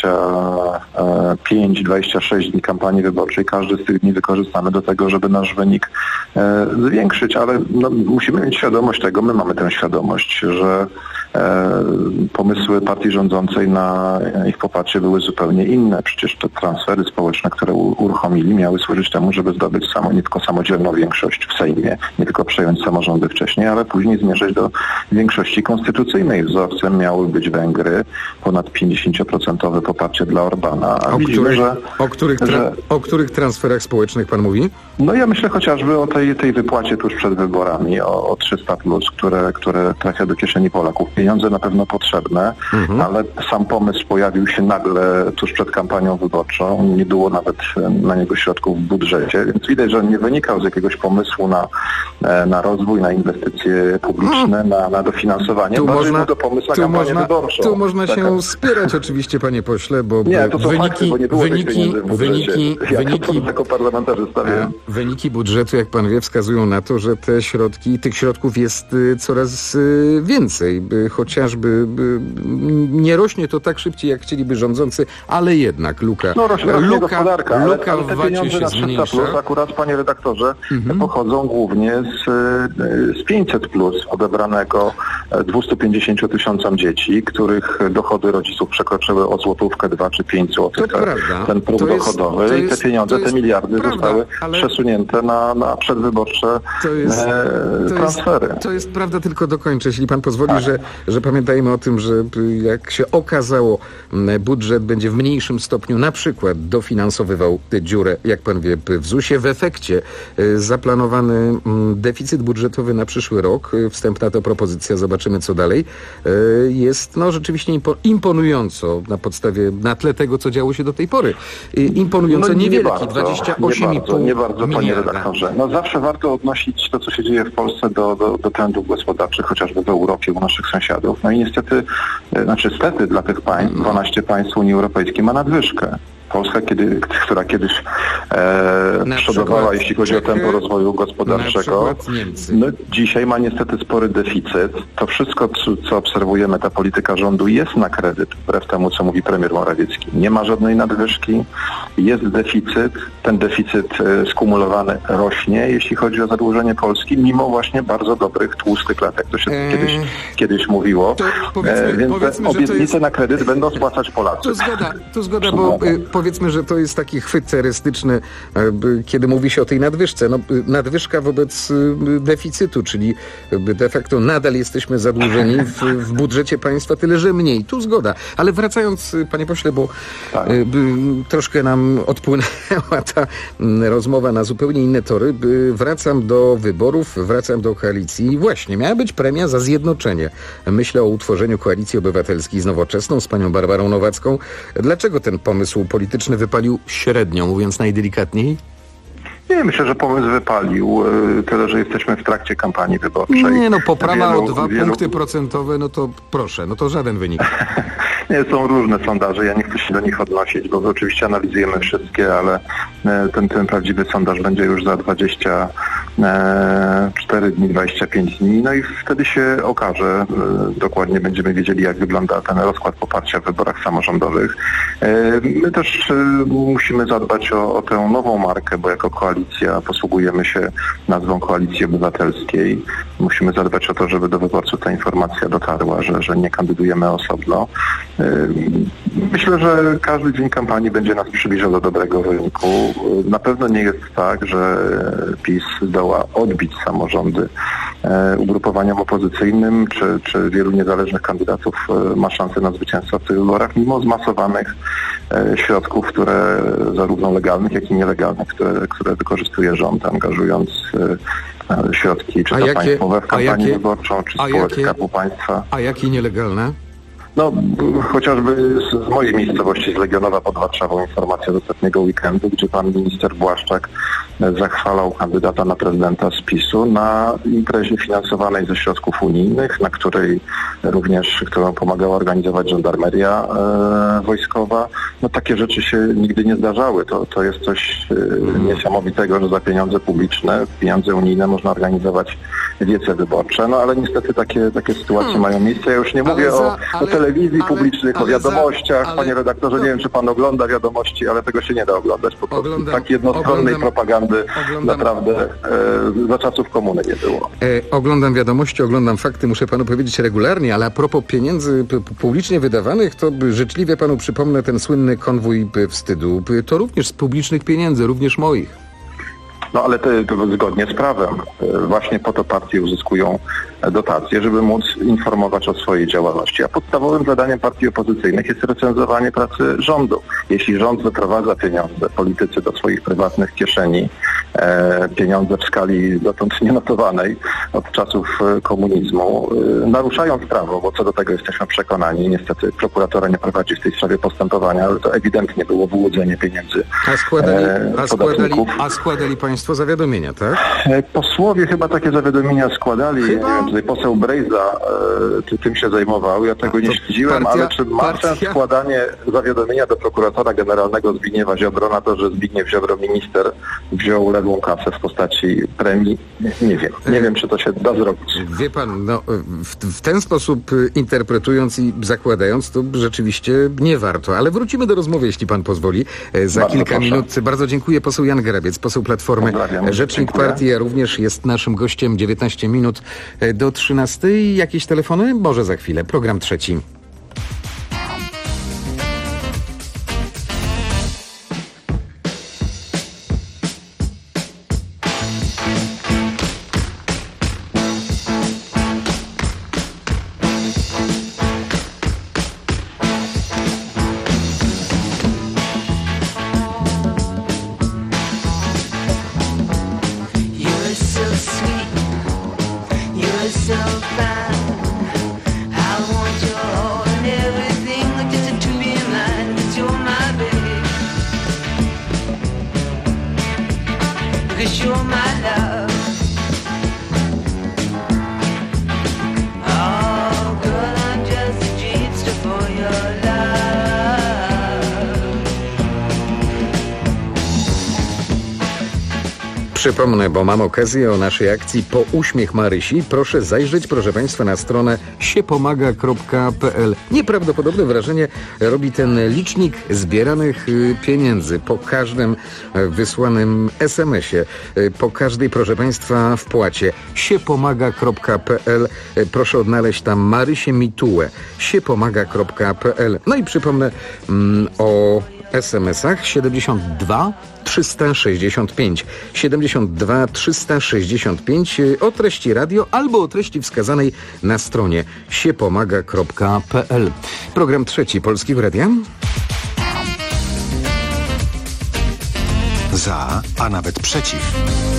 25-26 dni kampanii wyborczej. Każdy z tych dni wykorzystamy do tego, żeby nasz wynik zwiększyć, ale musimy mieć świadomość tego, my mamy tę świadomość, że pomysły partii rządzącej na ich poparcie były zupełnie inne. Przecież te transfery społeczne, które uruchomili, miały służyć temu, żeby zdobyć nie tylko samodzielną większość w Sejmie, nie tylko przejąć samorządy wcześniej, ale później zmierzać do większości konstytucyjnej. Wzorcem miały być Węgry, ponad 50% poparcie dla Orbana. O których transferach społecznych pan mówi? No ja myślę chociażby o tej wypłacie tuż przed wyborami, o 300+, które trafia do kieszeni Polaków. Pieniądze na pewno potrzebne, ale sam pomysł pojawił się nagle tuż przed kampanią wyborczą. Nie było nawet na niego środków w budżecie, więc widać, że nie wynikał z jakiegoś pomysłu na rozwój, na inwestycje publiczne, na dofinansowanie. Tu można się spierać oczywiście, panie pośle, bo wyniki budżetu, jak pan wie, wskazują na to, że tych środków jest coraz więcej. Chociażby nie rośnie to tak szybciej, jak chcieliby rządzący, ale jednak luka w wacie się zmniejsza. Akurat, panie redaktorze, pochodzą głównie z 500+, odebranego 250 000 dzieci, których dochody rodziców przekroczyły o złotówkę, 2 czy 5 złotych. Ten próg dochodowy i te pieniądze, te miliardy zostały przesunięte na przedwyborcze transfery. To jest prawda, tylko dokończę, jeśli pan pozwoli, że pamiętajmy o tym, że jak się okazało, budżet będzie w mniejszym stopniu na przykład dofinansowywał dziurę, jak pan wie, w ZUS-ie. W efekcie zaplanowany deficyt budżetowy na przyszły rok, wstępna to propozycja, zobaczymy co dalej, jest rzeczywiście imponująco na tle tego, co działo się do tej pory. Imponująco niewielki, 28,5 Nie bardzo, panie redaktorze. Zawsze warto odnosić to, co się dzieje w Polsce do trendów gospodarczych, chociażby w Europie, u naszych sąsiadów. No i niestety dla tych państw, 12 państw Unii Europejskiej ma nadwyżkę. Polska, która kiedyś przodowała, jeśli chodzi o tempo rozwoju gospodarczego, dzisiaj ma niestety spory deficyt. To wszystko, co obserwujemy, ta polityka rządu jest na kredyt, wbrew temu, co mówi premier Morawiecki. Nie ma żadnej nadwyżki, jest deficyt, ten deficyt skumulowany rośnie, jeśli chodzi o zadłużenie Polski, mimo właśnie bardzo dobrych, tłustych lat, jak to się kiedyś mówiło. Więc te obietnice na kredyt będą spłacać Polacy. To zgoda, bo powiedzmy, że to jest taki chwyt terrorystyczny, kiedy mówi się o tej nadwyżce. Nadwyżka wobec deficytu, czyli de facto nadal jesteśmy zadłużeni w budżecie państwa tyle, że mniej. Tu zgoda. Ale wracając, panie pośle, bo troszkę nam odpłynęła ta rozmowa na zupełnie inne tory. Wracam do wyborów, wracam do koalicji. Właśnie, miała być premia za zjednoczenie. Myślę o utworzeniu Koalicji Obywatelskiej z Nowoczesną, z panią Barbarą Nowacką. Dlaczego ten pomysł polityczny wypalił średnio, mówiąc najdelikatniej? Nie, myślę, że pomysł wypalił, tyle, że jesteśmy w trakcie kampanii wyborczej. Poprawa o 2 punkty procentowe, to proszę, to żaden wynik. Nie, są różne sondaże, ja nie chcę się do nich odnosić, bo oczywiście analizujemy wszystkie, ale ten prawdziwy sondaż będzie już za 24 dni, 25 dni, i wtedy się okaże, dokładnie będziemy wiedzieli, jak wygląda ten rozkład poparcia w wyborach samorządowych. My też musimy zadbać o tę nową markę, bo jako koalicja posługujemy się nazwą Koalicji Obywatelskiej. Musimy zadbać o to, żeby do wyborców ta informacja dotarła, że nie kandydujemy osobno. Myślę, że każdy dzień kampanii będzie nas przybliżał do dobrego wyniku. Na pewno nie jest tak, że PiS zdoła odbić samorządy ugrupowaniom opozycyjnym, czy wielu niezależnych kandydatów ma szansę na zwycięstwo w tych wyborach, mimo zmasowanych środków, które zarówno legalnych, jak i nielegalnych, które wykorzystuje rząd, angażując środki, czy to państwowe w kampanię wyborczą, czy spółek Skarbu Państwa. A jakie nielegalne? No, chociażby z mojej miejscowości, z Legionowa pod Warszawą, informacja z ostatniego weekendu, gdzie pan minister Błaszczak zachwalał kandydata na prezydenta z PiS-u na imprezie finansowanej ze środków unijnych, na której również, którą pomagała organizować żandarmeria wojskowa. No takie rzeczy się nigdy nie zdarzały. To jest coś niesamowitego, że za pieniądze publiczne, pieniądze unijne można organizować wiece wyborcze. No ale niestety takie sytuacje mają miejsce. Ja już nie mówię o telewizji publicznych, o wiadomościach. Panie redaktorze, nie wiem, czy pan ogląda wiadomości, ale tego się nie da oglądać. Po prostu tak jednostronnej propagandy naprawdę za czasów komuny nie było. Oglądam wiadomości, oglądam fakty, muszę panu powiedzieć regularnie, ale a propos pieniędzy publicznie wydawanych, to życzliwie panu przypomnę ten słynny konwój wstydu. To również z publicznych pieniędzy, również moich. No ale to zgodnie z prawem. Właśnie po to partie uzyskują dotacje, żeby móc informować o swojej działalności. A podstawowym zadaniem partii opozycyjnych jest recenzowanie pracy rządu. Jeśli rząd wyprowadza pieniądze, politycy do swoich prywatnych kieszeni, pieniądze w skali dotąd nienotowanej od czasów komunizmu, naruszając prawo, bo co do tego jesteśmy przekonani, niestety prokuratura nie prowadzi w tej sprawie postępowania, ale to ewidentnie było wyłudzenie pieniędzy podatników. A składali państwo zawiadomienia, tak? Posłowie chyba takie zawiadomienia składali. Nie wiem, tutaj poseł Brejza tym się zajmował, ja tego nie śledziłem, ale czy ma sens składanie zawiadomienia do prokuratora generalnego Zbigniewa Ziobro na to, że Zbigniew Ziobro, minister, wziął lewą kasę w postaci premii? Nie wiem. Nie wiem, czy to się da zrobić. Wie pan, no, w ten sposób interpretując i zakładając, to rzeczywiście nie warto. Ale wrócimy do rozmowy, jeśli pan pozwoli. Za Bardzo kilka proszę. minut. Bardzo dziękuję. Poseł Jan Grabiec, poseł Platformy, rzecznik Dziękuję. partii, a również jest naszym gościem. 19 minut do 13. Jakieś telefony? Może za chwilę. Program trzeci. You're so sweet, you're so fine. I want your all and everything, just to be mine, 'cause you're my baby, 'cause you're my love. Oh, girl, I'm just a gypsy for your love. Przypomnę, bo mam okazję o naszej akcji Po uśmiech Marysi. Proszę zajrzeć, proszę państwa, na stronę siepomaga.pl. Nieprawdopodobne wrażenie robi ten licznik zbieranych pieniędzy po każdym wysłanym SMS-ie, po każdej, proszę państwa, wpłacie. siepomaga.pl. Proszę odnaleźć tam Marysię Mitułę. siepomaga.pl. No i przypomnę o SMS-ach 72 365 72 365 o treści radio albo o treści wskazanej na stronie siepomaga.pl. Program trzeci Polskiego Radia. Za, a nawet przeciw.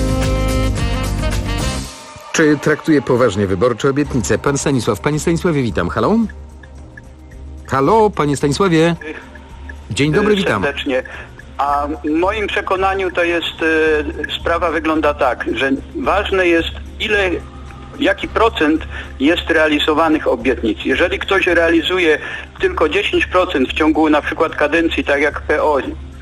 Czy traktuje poważnie wyborcze obietnice? Pan Stanisław. Panie Stanisławie, witam. Halo? Halo, panie Stanisławie? Dzień dobry, witam. Serdecznie. A w moim przekonaniu to jest, sprawa wygląda tak, że ważne jest jaki procent jest realizowanych obietnic. Jeżeli ktoś realizuje tylko 10% w ciągu na przykład kadencji, tak jak PO,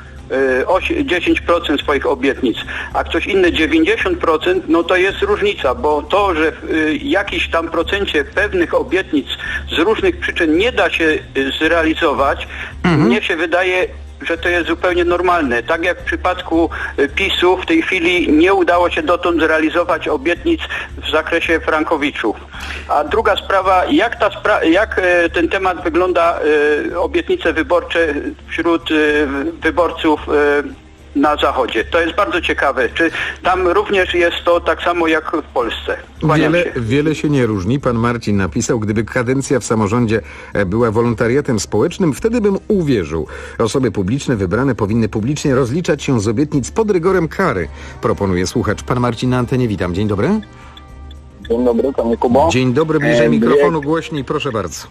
10% swoich obietnic, a ktoś inny 90%, no to jest różnica, bo to, że w jakiś tam procencie pewnych obietnic z różnych przyczyn nie da się zrealizować, mnie się wydaje, że to jest zupełnie normalne. Tak jak w przypadku PiS-u w tej chwili nie udało się dotąd zrealizować obietnic w zakresie frankowiczów. A druga sprawa, jak ten temat wygląda, obietnice wyborcze wśród wyborców na Zachodzie. To jest bardzo ciekawe. Czy tam również jest to tak samo jak w Polsce? Wiele się nie różni. Pan Marcin napisał, gdyby kadencja w samorządzie była wolontariatem społecznym, wtedy bym uwierzył. Osoby publiczne wybrane powinny publicznie rozliczać się z obietnic pod rygorem kary. Proponuje słuchacz. Pan Marcin na antenie, witam. Dzień dobry. Dzień dobry, panie Kubo. Dzień dobry, bliżej mikrofonu, głośniej, proszę bardzo.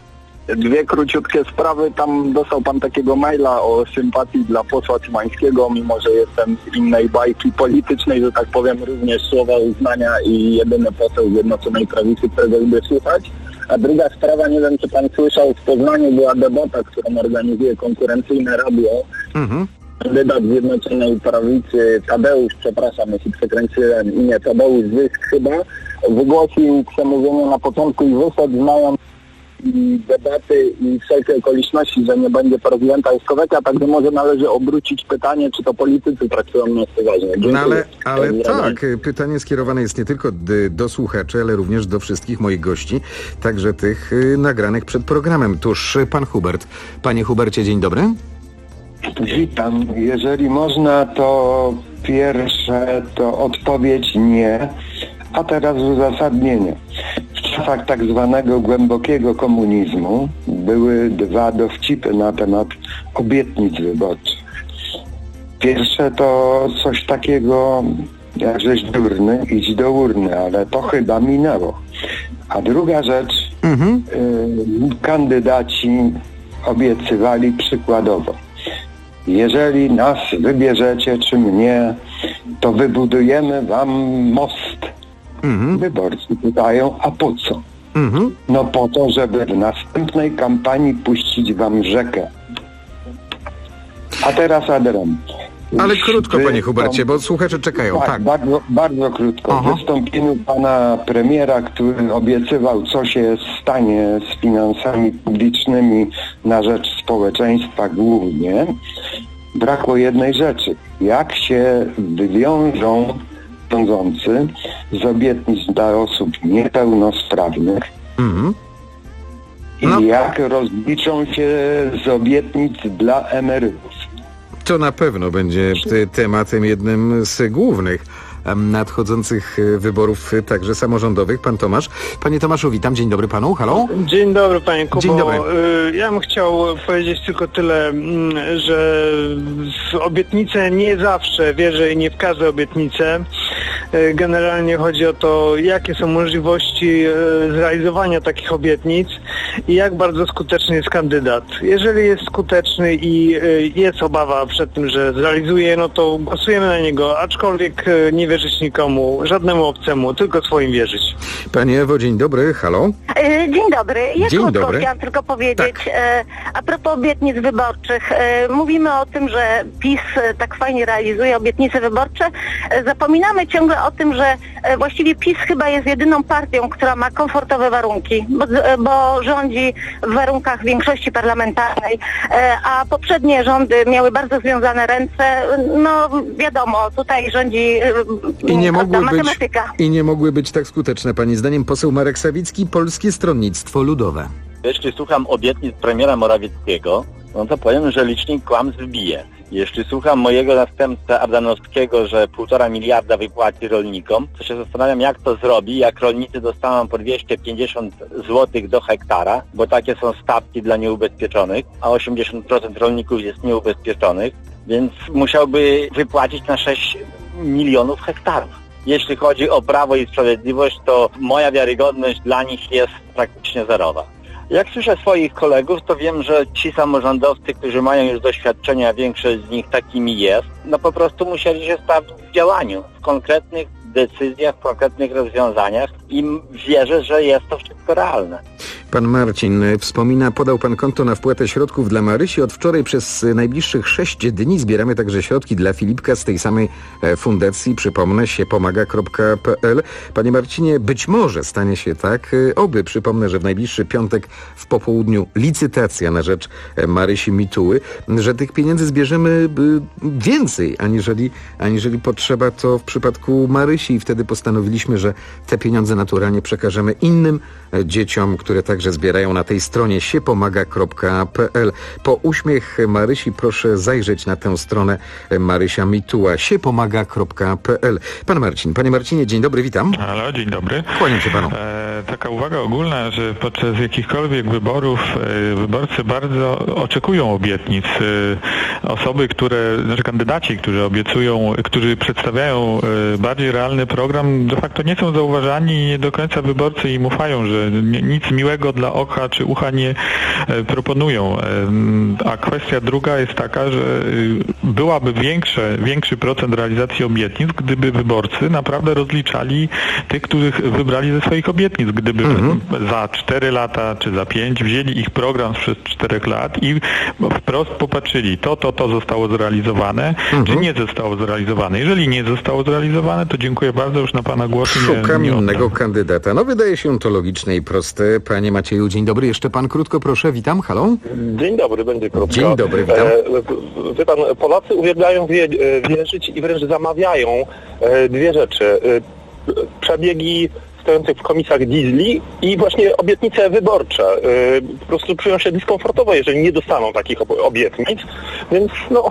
Dwie króciutkie sprawy. Tam dostał pan takiego maila o sympatii dla posła Cymańskiego, mimo że jestem z innej bajki politycznej, że tak powiem, również słowa uznania i jedyny poseł Zjednoczonej Prawicy, którego lubię słuchać. A druga sprawa, nie wiem czy pan słyszał, w Poznaniu była debata, którą organizuje konkurencyjne radio. Kandydat Zjednoczonej Prawicy, Tadeusz, przepraszam, jeśli przekręciłem imię, Tadeusz Zysk chyba, wygłosił przemówienie na początku i wyszedł, znając debaty i wszelkie okoliczności, że nie będzie prezydenta Juszkoweka, także może należy obrócić pytanie, czy to politycy traktują nas poważnie. No ale tak, pytanie skierowane jest nie tylko do słuchaczy, ale również do wszystkich moich gości, także tych nagranych przed programem. Tuż pan Hubert. Panie Hubercie, dzień dobry. Witam. Jeżeli można, to pierwsze to odpowiedź nie, a teraz uzasadnienie. W czasach tak zwanego głębokiego komunizmu były dwa dowcipy na temat obietnic wyborczych. Pierwsze to coś takiego, jak żeś durny, idź do urny, ale to chyba minęło. A druga rzecz, kandydaci obiecywali przykładowo. Jeżeli nas wybierzecie, czy mnie, to wybudujemy wam most. Wyborcy pytają, a po co? No po to, żeby w następnej kampanii puścić wam rzekę. A teraz Adrian. Ale krótko, panie Hubercie, bo słuchacze czekają. Tak. Bardzo krótko. W wystąpieniu pana premiera, który obiecywał, co się stanie z finansami publicznymi na rzecz społeczeństwa głównie, brakło jednej rzeczy. Jak się wywiążą rządzący z obietnic dla osób niepełnosprawnych i jak rozliczą się z obietnic dla emerytów. To na pewno będzie tematem jednym z głównych nadchodzących wyborów, także samorządowych. Pan Tomasz. Panie Tomaszu, witam. Dzień dobry panu. Halo? Dzień dobry, panie Kubo. Dzień dobry. Ja bym chciał powiedzieć tylko tyle, że w obietnice nie zawsze wierzę i nie w każde obietnice. Generalnie chodzi o to, jakie są możliwości zrealizowania takich obietnic i jak bardzo skuteczny jest kandydat. Jeżeli jest skuteczny i jest obawa przed tym, że zrealizuje, no to głosujemy na niego, aczkolwiek nie wierzyć nikomu, żadnemu obcemu, tylko swoim wierzyć. Pani Ewo, dzień dobry, halo? Dzień dobry. Ja dzień krótko dobry. chciałam tylko powiedzieć, a propos obietnic wyborczych. Mówimy o tym, że PiS tak fajnie realizuje obietnice wyborcze. Zapominamy ciągle o tym, że właściwie PiS chyba jest jedyną partią, która ma komfortowe warunki, bo rządzi w warunkach większości parlamentarnej, a poprzednie rządy miały bardzo związane ręce. No wiadomo, tutaj rządzi matematyka. I nie mogły być tak skuteczne, pani zdaniem. Poseł Marek Sawicki, Polskie Stronnictwo Ludowe. Jeśli słucham obietnic premiera Morawieckiego, no to powiem, że licznik kłamstw bije. Jeśli słucham mojego następcę Ardanowskiego, że 1,5 miliarda wypłaci rolnikom, to się zastanawiam, jak to zrobi, jak rolnicy dostaną po 250 zł do hektara, bo takie są stawki dla nieubezpieczonych, a 80% rolników jest nieubezpieczonych, więc musiałby wypłacić na 6 milionów hektarów. Jeśli chodzi o Prawo i Sprawiedliwość, to moja wiarygodność dla nich jest praktycznie zerowa. Jak słyszę swoich kolegów, to wiem, że ci samorządowcy, którzy mają już doświadczenia, większość z nich takimi jest, no po prostu musieli się sprawdzić w działaniu, w konkretnych decyzjach, w konkretnych rozwiązaniach i wierzę, że jest to wszystko realne. Pan Marcin wspomina, podał pan konto na wpłatę środków dla Marysi. Od wczoraj przez najbliższych 6 dni zbieramy także środki dla Filipka z tej samej fundacji. Przypomnę, siepomaga.pl. Panie Marcinie, być może stanie się tak. Oby, przypomnę, że w najbliższy piątek w popołudniu licytacja na rzecz Marysi Mituły, że tych pieniędzy zbierzemy więcej, aniżeli potrzeba to w przypadku Marysi. I wtedy postanowiliśmy, że te pieniądze naturalnie przekażemy innym dzieciom, które także zbierają na tej stronie siepomaga.pl. Po uśmiech Marysi proszę zajrzeć na tę stronę Marysia Mituła, siepomaga.pl. Pan Marcin. Panie Marcinie, dzień dobry, witam. Halo, dzień dobry. Kłaniam się panu. Taka uwaga ogólna, że podczas jakichkolwiek wyborów wyborcy bardzo oczekują obietnic. Osoby, kandydaci, którzy obiecują, którzy przedstawiają bardziej realny program, de facto nie są zauważani i nie do końca wyborcy im ufają, że nic miłego dobrego dla oka czy ucha nie proponują. A kwestia druga jest taka, że byłaby większy procent realizacji obietnic, gdyby wyborcy naprawdę rozliczali tych, których wybrali ze swoich obietnic. Gdyby za 4 lata czy za 5 wzięli ich program sprzed 4 lat i wprost popatrzyli, to zostało zrealizowane, czy nie zostało zrealizowane. Jeżeli nie zostało zrealizowane, to dziękuję bardzo, już na pana głosu Szukam innego kandydata. No wydaje się to logiczne i proste. Panie Macieju, dzień dobry. Jeszcze pan krótko, proszę. Witam. Halo? Dzień dobry, będzie krótko. Dzień dobry, witam. Wie pan, Polacy uwielbiają wierzyć i wręcz zamawiają dwie rzeczy. Przebiegi stojących w komisjach diesli i właśnie obietnice wyborcze. Po prostu czują się dyskomfortowo, jeżeli nie dostaną takich obietnic, więc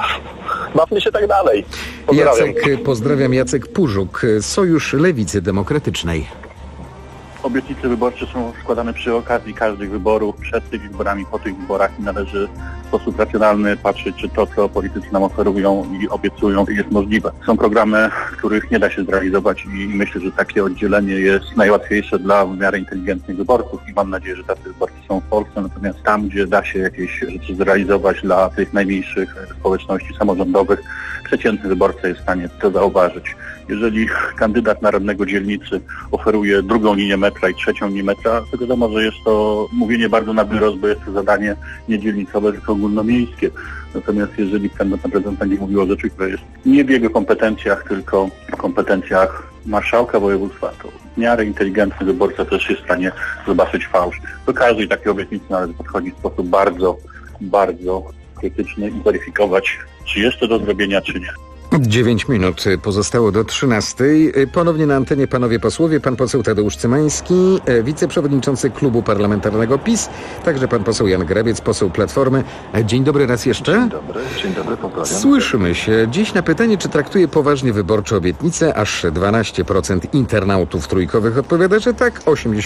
bawmy się tak dalej. Pozdrawiam. Jacek Pużuk, Sojusz Lewicy Demokratycznej. Obietnice wyborcze są składane przy okazji każdych wyborów, przed tymi wyborami, po tych wyborach i należy w sposób racjonalny patrzeć, czy to, co politycy nam oferują i obiecują, jest możliwe. Są programy, których nie da się zrealizować i myślę, że takie oddzielenie jest najłatwiejsze dla w miarę inteligentnych wyborców i mam nadzieję, że tacy wyborcy są w Polsce, natomiast tam, gdzie da się jakieś rzeczy zrealizować dla tych najmniejszych społeczności samorządowych, przeciętny wyborca jest w stanie to zauważyć. Jeżeli kandydat na radnego dzielnicy oferuje drugą linię metra i trzecią linię metra, to wiadomo, że jest to mówienie bardzo na wyrost, bo jest to zadanie nie dzielnicowe, tylko ogólnomiejskie. Natomiast jeżeli kandydat na prezydenta będzie mówił o rzeczy, które jest nie w jego kompetencjach, tylko w kompetencjach marszałka województwa, to w miarę inteligentny wyborca też jest w stanie zobaczyć fałsz. Do każdej takiej obietnicy należy podchodzić w sposób bardzo, bardzo krytyczny i weryfikować, czy jest to do zrobienia, czy nie. 9 minut pozostało do 13. Ponownie na antenie panowie posłowie, pan poseł Tadeusz Cymański, wiceprzewodniczący Klubu Parlamentarnego PiS, także pan poseł Jan Grabiec, poseł Platformy. Dzień dobry raz jeszcze. Dzień dobry, pozdrawiam. Słyszymy się. Dziś na pytanie, czy traktuje poważnie wyborcze obietnice, aż 12% internautów trójkowych odpowiada, że tak,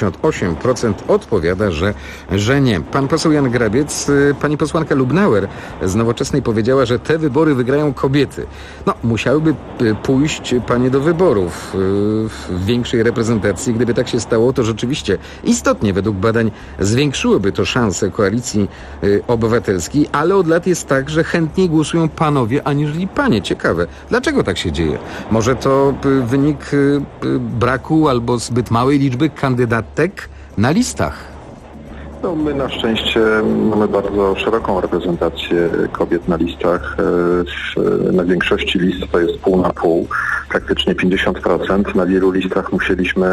88% odpowiada, że nie. Pan poseł Jan Grabiec, pani posłanka Lubnauer z Nowoczesnej powiedziała, że te wygrają kobiety. Musiałyby pójść panie do wyborów w większej reprezentacji. Gdyby tak się stało, to rzeczywiście istotnie według badań zwiększyłoby to szanse Koalicji Obywatelskiej, ale od lat jest tak, że chętniej głosują panowie aniżeli panie. Ciekawe. Dlaczego tak się dzieje? Może to wynik braku albo zbyt małej liczby kandydatek na listach? My na szczęście mamy bardzo szeroką reprezentację kobiet na listach. Na większości list to jest pół na pół, praktycznie 50%. Na wielu listach musieliśmy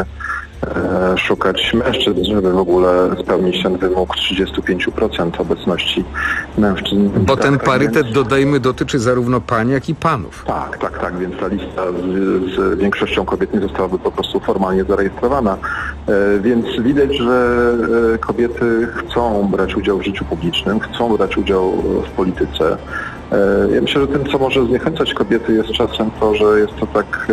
szukać mężczyzn, żeby w ogóle spełnić ten wymóg 35% obecności mężczyzn. Bo ten parytet, dodajmy, dotyczy zarówno pań, jak i panów. Tak, więc ta lista z większością kobiet nie zostałaby po prostu formalnie zarejestrowana. Więc widać, że kobiety chcą brać udział w życiu publicznym, chcą brać udział w polityce. Ja myślę, że tym, co może zniechęcać kobiety, jest czasem to, że jest to tak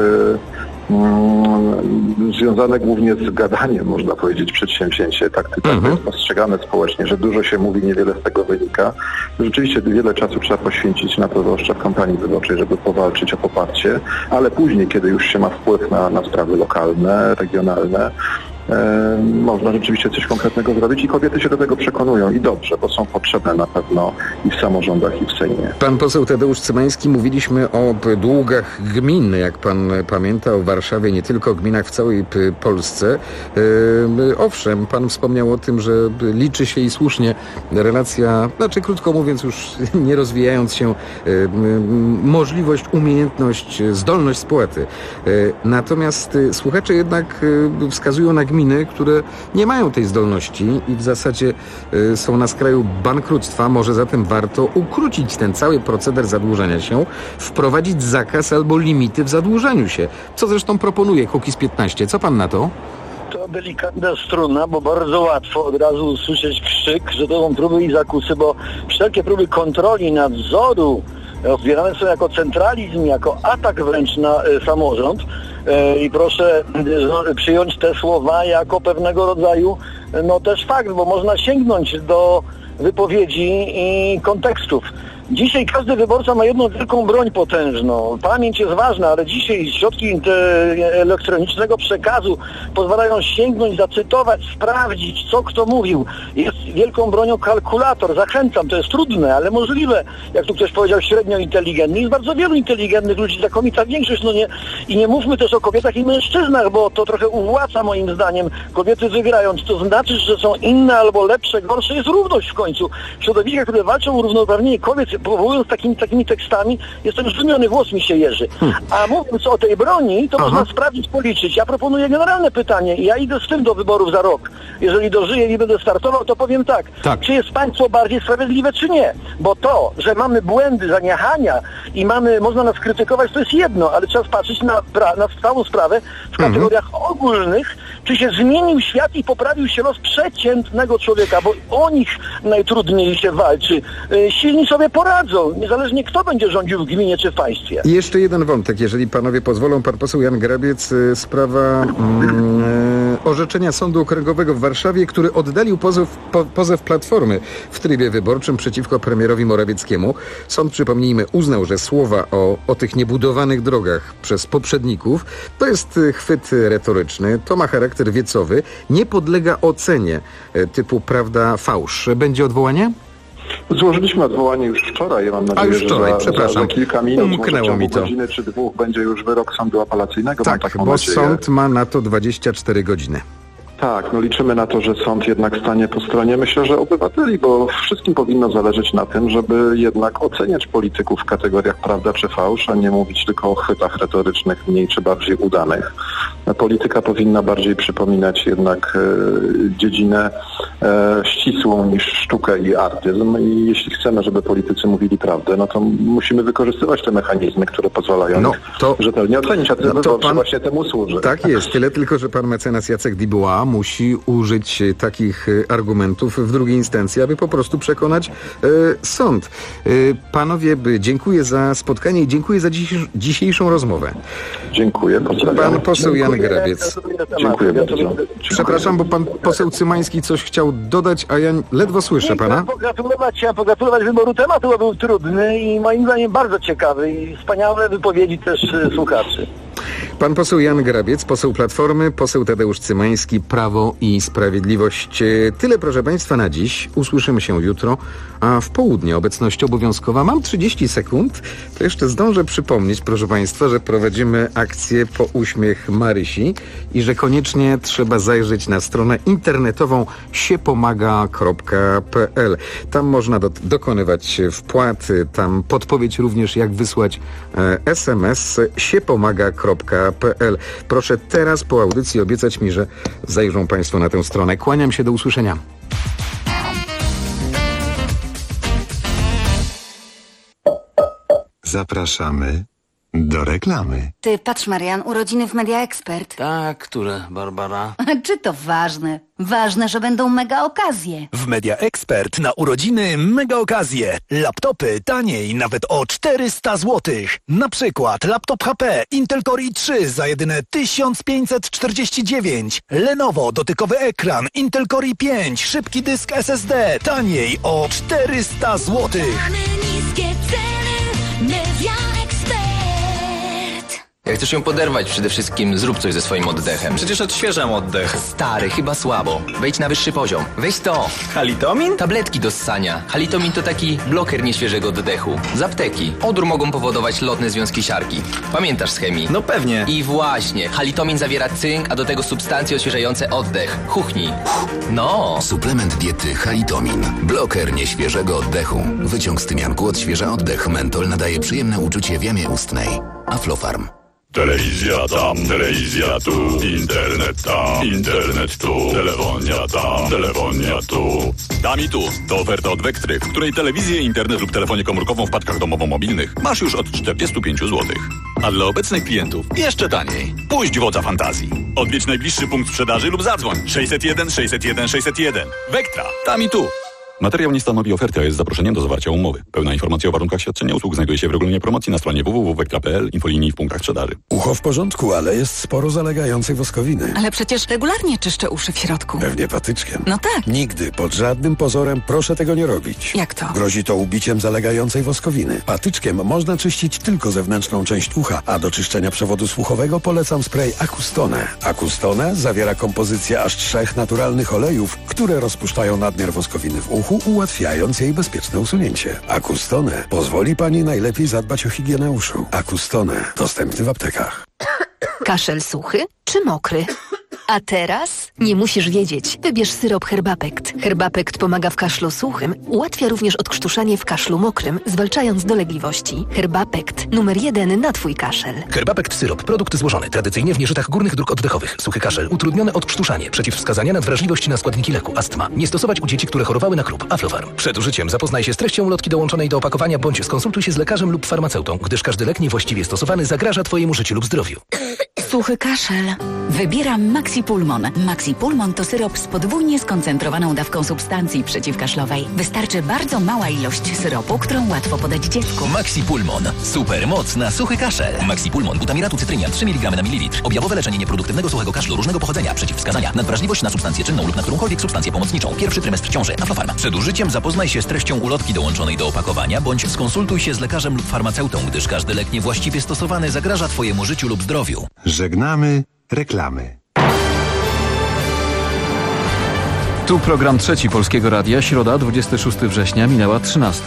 związane głównie z gadaniem, można powiedzieć, przedsięwzięcie. Tak jest postrzegane społecznie, że dużo się mówi, niewiele z tego wynika. Rzeczywiście wiele czasu trzeba poświęcić na to, zwłaszcza w kampanii wyborczej, żeby powalczyć o poparcie, ale później, kiedy już się ma wpływ na sprawy lokalne, regionalne, można rzeczywiście coś konkretnego zrobić i kobiety się do tego przekonują i dobrze, bo są potrzebne na pewno i w samorządach, i w Sejmie. Pan poseł Tadeusz Cymański, mówiliśmy o długach gmin, jak pan pamięta, o Warszawie, nie tylko o gminach w całej Polsce. Owszem, pan wspomniał o tym, że liczy się i słusznie relacja, krótko mówiąc, już nie rozwijając się, możliwość, umiejętność, zdolność spłaty. Natomiast słuchacze jednak wskazują na gminy, które nie mają tej zdolności i w zasadzie są na skraju bankructwa. Może zatem warto ukrócić ten cały proceder zadłużania się, wprowadzić zakaz albo limity w zadłużaniu się. Co zresztą proponuje Kukiz 15. Co pan na to? To delikatna struna, bo bardzo łatwo od razu usłyszeć krzyk, że to są próby i zakusy, bo wszelkie próby kontroli, nadzoru odbierane są jako centralizm, jako atak wręcz na samorząd. I proszę przyjąć te słowa jako pewnego rodzaju też fakt, bo można sięgnąć do wypowiedzi i kontekstów. Dzisiaj każdy wyborca ma jedną wielką broń potężną. Pamięć jest ważna, ale dzisiaj środki elektronicznego przekazu pozwalają sięgnąć, zacytować, sprawdzić, co kto mówił. Jest wielką bronią kalkulator. Zachęcam, to jest trudne, ale możliwe. Jak tu ktoś powiedział, średnio inteligentny. Jest bardzo wielu inteligentnych ludzi, znakomita większość, no nie. I nie mówmy też o kobietach i mężczyznach, bo to trochę uwłaca moim zdaniem. Kobiety wygrają. Czy to znaczy, że są inne albo lepsze, gorsze? Jest równość w końcu. Środowiska, które walczą o równouprawnienie kobiet, powołując takimi tekstami, jestem zdumiony, włos mi się jeży. A mówiąc o tej broni, to można sprawdzić, policzyć. Ja proponuję generalne pytanie i ja idę z tym do wyborów za rok. Jeżeli dożyję i będę startował, to powiem tak. Czy jest państwo bardziej sprawiedliwe, czy nie? Bo to, że mamy błędy, zaniechania i można nas krytykować, to jest jedno, ale trzeba patrzeć na całą sprawę w kategoriach ogólnych, czy się zmienił świat i poprawił się los przeciętnego człowieka, bo o nich najtrudniej się walczy. Silni sobie poradzą, niezależnie kto będzie rządził w gminie czy w państwie. I jeszcze jeden wątek, jeżeli panowie pozwolą. Pan poseł Jan Grabiec, sprawa orzeczenia Sądu Okręgowego w Warszawie, który oddalił pozew Platformy w trybie wyborczym przeciwko premierowi Morawieckiemu. Sąd, przypomnijmy, uznał, że słowa o tych niebudowanych drogach przez poprzedników to jest chwyt retoryczny, to ma charakter wiecowy, nie podlega ocenie typu prawda, fałsz. Będzie odwołanie? Złożyliśmy odwołanie już wczoraj. Ja mam nadzieję, już wczoraj, że za kilka minut, umknęło może mi to. Godziny czy dwóch będzie już wyrok sądu apelacyjnego. Tak, mam taką bo nadzieję. sąd ma na to 24 godziny. Tak, liczymy na to, że sąd jednak stanie po stronie, myślę, że obywateli, bo wszystkim powinno zależeć na tym, żeby jednak oceniać polityków w kategoriach prawda czy fałsz, a nie mówić tylko o chwytach retorycznych mniej czy bardziej udanych. Polityka powinna bardziej przypominać jednak dziedzinę ścisłą niż sztukę i artyzm i jeśli chcemy, żeby politycy mówili prawdę, no to musimy wykorzystywać te mechanizmy, które pozwalają rzetelnie ocenić, a wyborczy właśnie temu służy. Tak jest, tyle tylko, że pan mecenas Jacek Dubois musi użyć takich argumentów w drugiej instancji, aby po prostu przekonać sąd. Panowie, dziękuję za spotkanie i dziękuję za dzisiejszą rozmowę. Dziękuję. Pan poseł Jan Grabiec. Dziękuję bardzo. Przepraszam, bo pan poseł Cymański coś chciał dodać, a ja ledwo słyszę pana. Chciałem pogratulować wyboru tematu, bo był trudny i moim zdaniem bardzo ciekawy i wspaniałe wypowiedzi też słuchaczy. Pan poseł Jan Grabiec, poseł Platformy, poseł Tadeusz Cymański, Prawo i Sprawiedliwość. Tyle, proszę państwa, na dziś. Usłyszymy się jutro, a w południe obecność obowiązkowa. Mam 30 sekund, to jeszcze zdążę przypomnieć, proszę państwa, że prowadzimy akcję Po uśmiech Marysi i że koniecznie trzeba zajrzeć na stronę internetową siepomaga.pl. Tam można dokonywać wpłat, tam podpowiedź również, jak wysłać SMS siepomaga.pl. Proszę teraz po audycji obiecać mi, że zajrzą państwo na tę stronę. Kłaniam się, do usłyszenia. Zapraszamy do reklamy. Ty, patrz, Marian, urodziny w Media Expert. Tak, które, Barbara? Czy to ważne? Ważne, że będą mega okazje. W Media Expert na urodziny mega okazje. Laptopy taniej nawet o 400 zł. Na przykład laptop HP Intel Core i3 za jedyne 1549. Lenovo dotykowy ekran Intel Core i5 szybki dysk SSD taniej o 400 zł. Niskie ceny, Media Expert. Jak chcesz ją poderwać, przede wszystkim zrób coś ze swoim oddechem. Przecież odświeżam oddech. Stary, chyba słabo. Wejdź na wyższy poziom. Weź to. Halitomin? Tabletki do ssania. Halitomin to taki bloker nieświeżego oddechu. Z apteki. Odór mogą powodować lotne związki siarki. Pamiętasz z chemii? No pewnie. I właśnie. Halitomin zawiera cynk, a do tego substancje odświeżające oddech. Chuchnij. No. Suplement diety Halitomin. Bloker nieświeżego oddechu. Wyciąg z tymianku odświeża oddech. Mentol nadaje przyjemne uczucie w jamie ustnej. Aflofarm. Telewizja tam, telewizja tu, internet tam, internet tu, telefonia tam, telefonia tu. Tam i tu to oferta od Wektry, w której telewizję, internet lub telefonię komórkową w paczkach domowo-mobilnych masz już od 45 zł. A dla obecnych klientów jeszcze taniej. Puść wodza fantazji. Odwiedź najbliższy punkt sprzedaży lub zadzwoń 601 601 601. Wektra, tam i tu. Materiał nie stanowi oferty, a jest zaproszeniem do zawarcia umowy. Pełna informacja o warunkach świadczenia usług znajduje się w regulaminie promocji na stronie www.vectra.pl, infolinii w punktach sprzedaży. Ucho w porządku, ale jest sporo zalegającej woskowiny. Ale przecież regularnie czyszczę uszy w środku. Pewnie patyczkiem. No tak. Nigdy, pod żadnym pozorem proszę tego nie robić. Jak to? Grozi to ubiciem zalegającej woskowiny. Patyczkiem można czyścić tylko zewnętrzną część ucha, a do czyszczenia przewodu słuchowego polecam spray Acustone. Acustone zawiera kompozycję aż 3 naturalnych olejów, które rozpuszczają nadmiar woskowiny w uchu, ułatwiając jej bezpieczne usunięcie. Acustone pozwoli Pani najlepiej zadbać o higienę uszu. Acustone, dostępny w aptekach. Kaszel suchy czy mokry? A teraz nie musisz wiedzieć. Wybierz syrop Herbapekt. Herbapekt pomaga w kaszlu suchym, ułatwia również odkrztuszanie w kaszlu mokrym, zwalczając dolegliwości. Herbapekt, numer 1 na Twój kaszel. Herbapekt syrop. Produkt złożony tradycyjnie w nieżytach górnych dróg oddechowych. Suchy kaszel. Utrudnione odkrztuszanie. Przeciwwskazania na wrażliwość na składniki leku. Astma. Nie stosować u dzieci, które chorowały na KRUP. Aflofarm. Przed użyciem zapoznaj się z treścią ulotki dołączonej do opakowania bądź skonsultuj się z lekarzem lub farmaceutą, gdyż każdy lek niewłaściwie stosowany zagraża Twojemu życiu lub zdrowiu. Suchy kaszel. Wybieram Maxipulmon. Maxipulmon to syrop z podwójnie skoncentrowaną dawką substancji przeciwkaszlowej. Wystarczy bardzo mała ilość syropu, którą łatwo podać dziecku. Maxipulmon. Super moc na suchy kaszel. Maxipulmon. Butamiratu cytrynia 3 mg na mililitr. Objawowe leczenie nieproduktywnego suchego kaszlu różnego pochodzenia. Przeciwwskazania. Nadwrażliwość na substancję czynną lub na którąkolwiek substancję pomocniczą. Pierwszy trymestr ciąży. Aflofarm. Przed użyciem zapoznaj się z treścią ulotki dołączonej do opakowania bądź skonsultuj się z lekarzem lub farmaceutą, gdyż każdy lek niewłaściwie stosowany zagraża Twojemu życiu lub zdrowiu. Żegnamy reklamy. Tu program trzeci Polskiego Radia, środa, 26 września, minęła 13.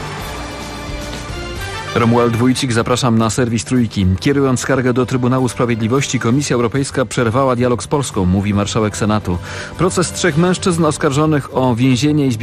Romuald Wójcik, zapraszam na serwis Trójki. Kierując skargę do Trybunału Sprawiedliwości, Komisja Europejska przerwała dialog z Polską, mówi marszałek Senatu. Proces 3 mężczyzn oskarżonych o więzienie i